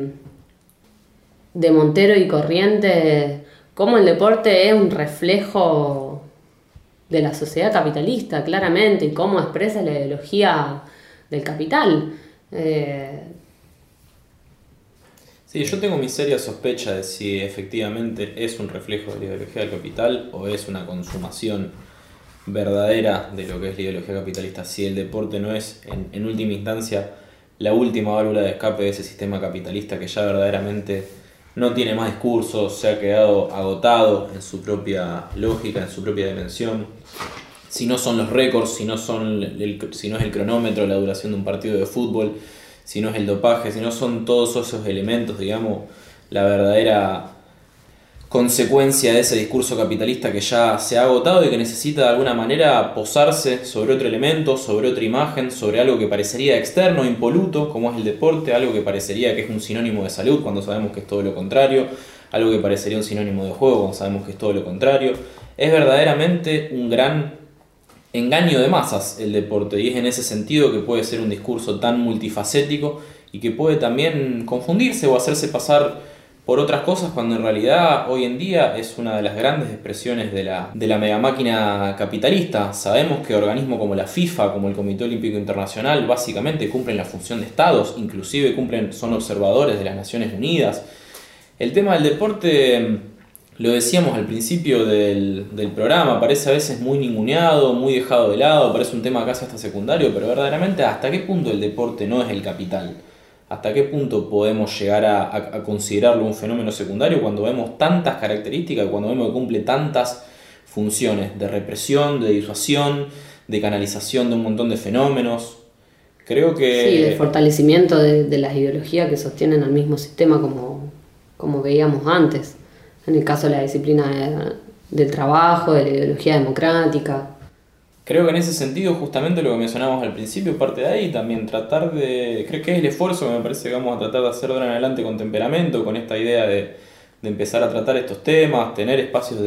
de Montero y Corrientes, cómo el deporte es un reflejo de la sociedad capitalista, claramente, y cómo expresa la ideología del capital. Sí, yo tengo mi seria sospecha de si efectivamente es un reflejo de la ideología del capital o es una consumación verdadera de lo que es la ideología capitalista. Si el deporte no es, en última instancia, la última válvula de escape de ese sistema capitalista que ya verdaderamente no tiene más discursos, se ha quedado agotado en su propia lógica, en su propia dimensión. Si no son los récords, si no es el cronómetro, la duración de un partido de fútbol, si no es el dopaje, si no son todos esos elementos, digamos, la verdadera consecuencia de ese discurso capitalista que ya se ha agotado y que necesita de alguna manera posarse sobre otro elemento, sobre otra imagen, sobre algo que parecería externo, impoluto, como es el deporte, algo que parecería que es un sinónimo de salud cuando sabemos que es todo lo contrario, algo que parecería un sinónimo de juego cuando sabemos que es todo lo contrario. Es verdaderamente un gran engaño de masas el deporte, y es en ese sentido que puede ser un discurso tan multifacético y que puede también confundirse o hacerse pasar por otras cosas cuando en realidad hoy en día es una de las grandes expresiones de la megamáquina capitalista. Sabemos que organismos como la FIFA, como el Comité Olímpico Internacional, básicamente cumplen la función de estados, inclusive son observadores de las Naciones Unidas. El tema del deporte, lo decíamos al principio del programa, parece a veces muy ninguneado, muy dejado de lado, parece un tema casi hasta secundario, pero verdaderamente ¿hasta qué punto el deporte no es el capital? ¿Hasta qué punto podemos llegar a considerarlo un fenómeno secundario cuando vemos tantas características, cuando vemos que cumple tantas funciones de represión, de disuasión, de canalización de un montón de fenómenos? Creo que... Sí, de fortalecimiento de las ideologías que sostienen al mismo sistema como veíamos antes. En el caso de la disciplina del trabajo, de la ideología democrática. Creo que en ese sentido, justamente lo que mencionamos al principio, parte de ahí también tratar de... Creo que es el esfuerzo que me parece que vamos a tratar de hacer de ahora en adelante con Temperamento, con esta idea de empezar a tratar estos temas, tener espacios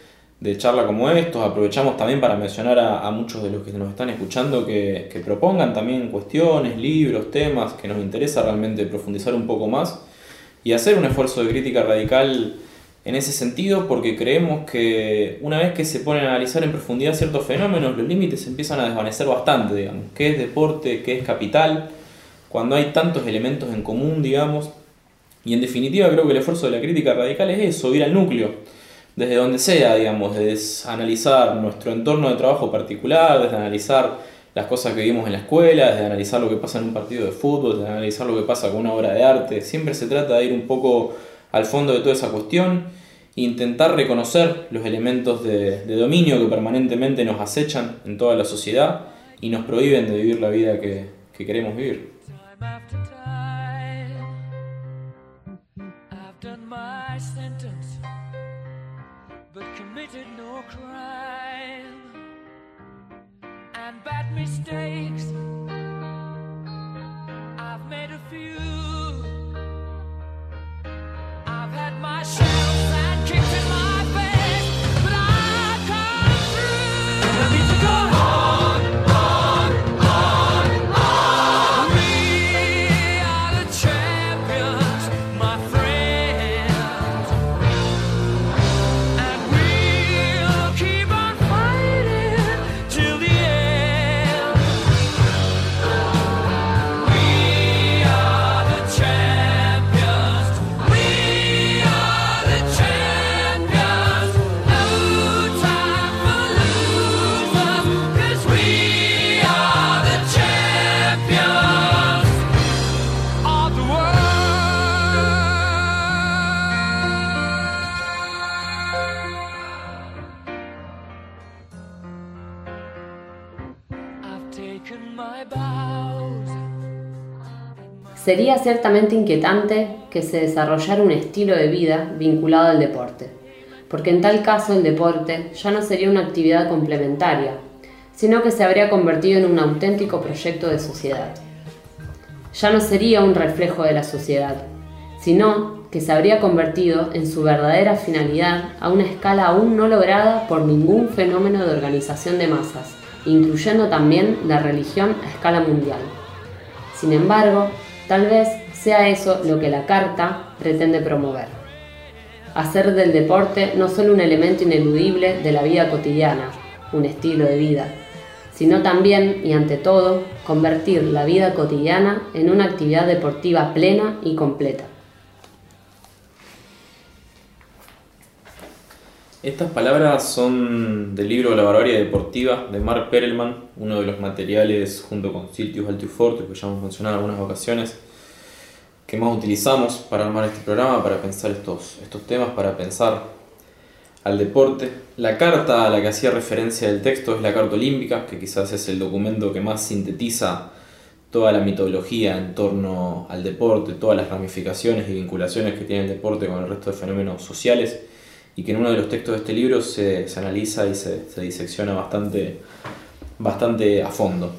de charla como estos. Aprovechamos también para mencionar a muchos de los que nos están escuchando que propongan también cuestiones, libros, temas que nos interesa realmente profundizar un poco más y hacer un esfuerzo de crítica radical en ese sentido, porque creemos que una vez que se ponen a analizar en profundidad ciertos fenómenos, los límites se empiezan a desvanecer bastante, digamos. ¿Qué es deporte? ¿Qué es capital? Cuando hay tantos elementos en común, digamos. Y en definitiva creo que el esfuerzo de la crítica radical es eso, ir al núcleo, desde donde sea, digamos, desde analizar nuestro entorno de trabajo particular, desde analizar las cosas que vimos en la escuela, desde analizar lo que pasa en un partido de fútbol, desde analizar lo que pasa con una obra de arte. Siempre se trata de ir un poco al fondo de toda esa cuestión, intentar reconocer los elementos de dominio que permanentemente nos acechan en toda la sociedad y nos prohíben de vivir la vida que queremos vivir. Sería ciertamente inquietante que se desarrollara un estilo de vida vinculado al deporte, porque en tal caso el deporte ya no sería una actividad complementaria, sino que se habría convertido en un auténtico proyecto de sociedad. Ya no sería un reflejo de la sociedad, sino que se habría convertido en su verdadera finalidad a una escala aún no lograda por ningún fenómeno de organización de masas, incluyendo también la religión a escala mundial. Sin embargo, tal vez sea eso lo que la Carta pretende promover. Hacer del deporte no solo un elemento ineludible de la vida cotidiana, un estilo de vida, sino también, y ante todo, convertir la vida cotidiana en una actividad deportiva plena y completa. Estas palabras son del libro La barbarie deportiva de Mark Perelman, uno de los materiales junto con Siltius Altius Fortius, que ya hemos mencionado en algunas ocasiones, que más utilizamos para armar este programa, para pensar estos temas, para pensar al deporte. La carta a la que hacía referencia el texto es la Carta Olímpica, que quizás es el documento que más sintetiza toda la mitología en torno al deporte, todas las ramificaciones y vinculaciones que tiene el deporte con el resto de fenómenos sociales, y que en uno de los textos de este libro se analiza y se disecciona bastante a fondo.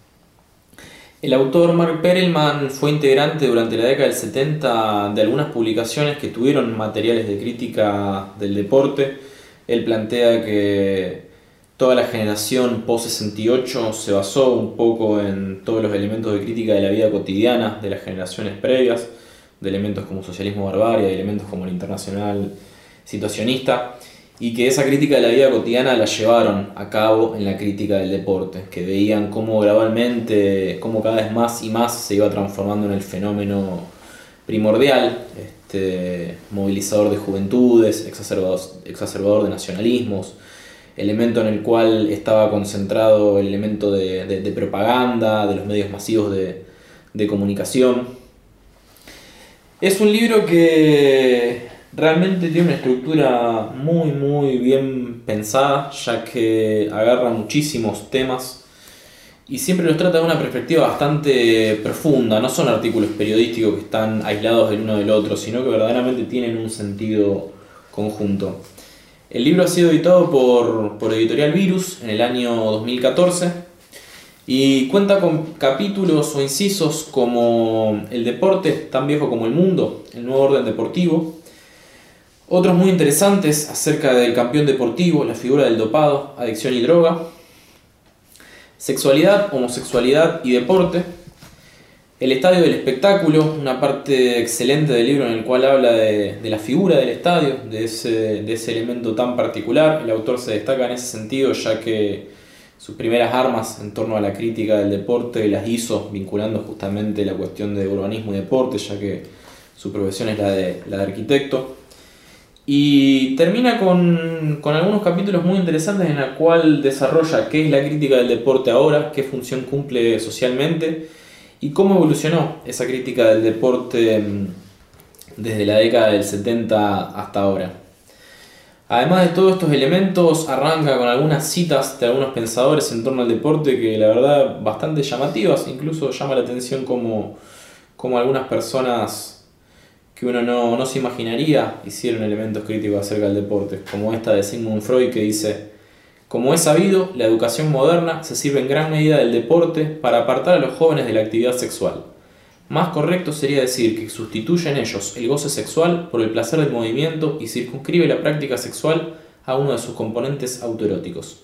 El autor Mark Perelman fue integrante durante la década del 70 de algunas publicaciones que tuvieron materiales de crítica del deporte. Él plantea que toda la generación post-68 se basó un poco en todos los elementos de crítica de la vida cotidiana de las generaciones previas, de elementos como socialismo barbarie, de elementos como el internacional situacionista, y que esa crítica de la vida cotidiana la llevaron a cabo en la crítica del deporte, que veían cómo gradualmente, cómo cada vez más y más se iba transformando en el fenómeno primordial, movilizador de juventudes, exacerbador de nacionalismos, elemento en el cual estaba concentrado el elemento de propaganda, de los medios masivos de comunicación. Es un libro que realmente tiene una estructura muy bien pensada, ya que agarra muchísimos temas y siempre los trata de una perspectiva bastante profunda. No son artículos periodísticos que están aislados del uno del otro, sino que verdaderamente tienen un sentido conjunto. El libro ha sido editado por Editorial Virus en el año 2014 y cuenta con capítulos o incisos como el deporte, tan viejo como el mundo, el nuevo orden deportivo. Otros muy interesantes acerca del campeón deportivo, la figura del dopado, adicción y droga, sexualidad, homosexualidad y deporte, el estadio del espectáculo, una parte excelente del libro en el cual habla de la figura del estadio, de ese elemento tan particular. El autor se destaca en ese sentido, ya que sus primeras armas en torno a la crítica del deporte las hizo vinculando justamente la cuestión de urbanismo y deporte, ya que su profesión es la de arquitecto. Y termina con algunos capítulos muy interesantes en el cual desarrolla qué es la crítica del deporte ahora, qué función cumple socialmente y cómo evolucionó esa crítica del deporte desde la década del 70 hasta ahora. Además de todos estos elementos, arranca con algunas citas de algunos pensadores en torno al deporte que la verdad bastante llamativas, incluso llama la atención como algunas personas que uno no se imaginaría hicieron elementos críticos acerca del deporte, como esta de Sigmund Freud que dice: como es sabido, la educación moderna se sirve en gran medida del deporte para apartar a los jóvenes de la actividad sexual. Más correcto sería decir que sustituye en ellos el goce sexual por el placer del movimiento y circunscribe la práctica sexual a uno de sus componentes autoeróticos.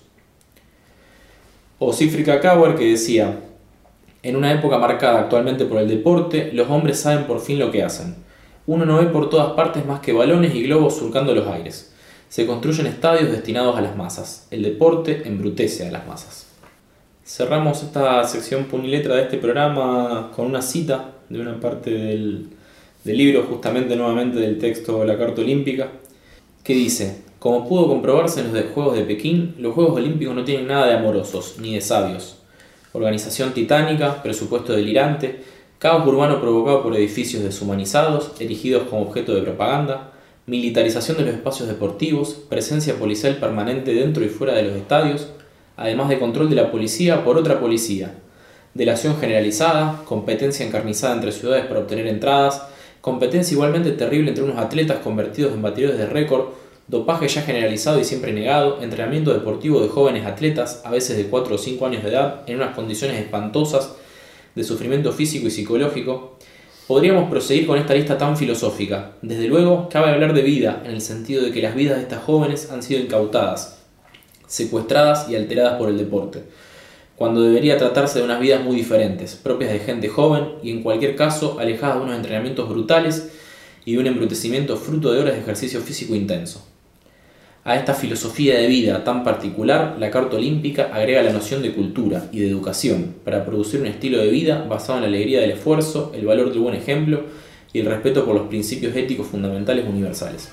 O Siegfried Kracauer que decía: en una época marcada actualmente por el deporte, los hombres saben por fin lo que hacen. Uno no ve por todas partes más que balones y globos surcando los aires. Se construyen estadios destinados a las masas. El deporte embrutece a las masas. Cerramos esta sección puniletra de este programa con una cita de una parte del libro, justamente nuevamente del texto La Carta Olímpica, que dice: como pudo comprobarse en los Juegos de Pekín, los Juegos Olímpicos no tienen nada de amorosos ni de sabios. Organización titánica, presupuesto delirante, caos urbano provocado por edificios deshumanizados, erigidos como objeto de propaganda, militarización de los espacios deportivos, presencia policial permanente dentro y fuera de los estadios, además de control de la policía por otra policía, delación generalizada, competencia encarnizada entre ciudades para obtener entradas, competencia igualmente terrible entre unos atletas convertidos en batidores de récord, dopaje ya generalizado y siempre negado, entrenamiento deportivo de jóvenes atletas, a veces de 4 o 5 años de edad, en unas condiciones espantosas de sufrimiento físico y psicológico. Podríamos proseguir con esta lista tan filosófica. Desde luego, cabe hablar de vida, en el sentido de que las vidas de estas jóvenes han sido incautadas, secuestradas y alteradas por el deporte, cuando debería tratarse de unas vidas muy diferentes, propias de gente joven y en cualquier caso alejadas de unos entrenamientos brutales y de un embrutecimiento fruto de horas de ejercicio físico intenso. A esta filosofía de vida tan particular, la Carta Olímpica agrega la noción de cultura y de educación para producir un estilo de vida basado en la alegría del esfuerzo, el valor del buen ejemplo y el respeto por los principios éticos fundamentales universales.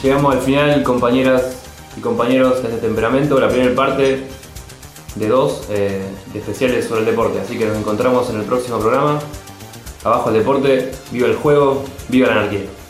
Llegamos al final, compañeras y compañeros de este temperamento, la primera parte de 2 de especiales sobre el deporte. Así que nos encontramos en el próximo programa. Abajo el deporte, viva el juego, viva la anarquía.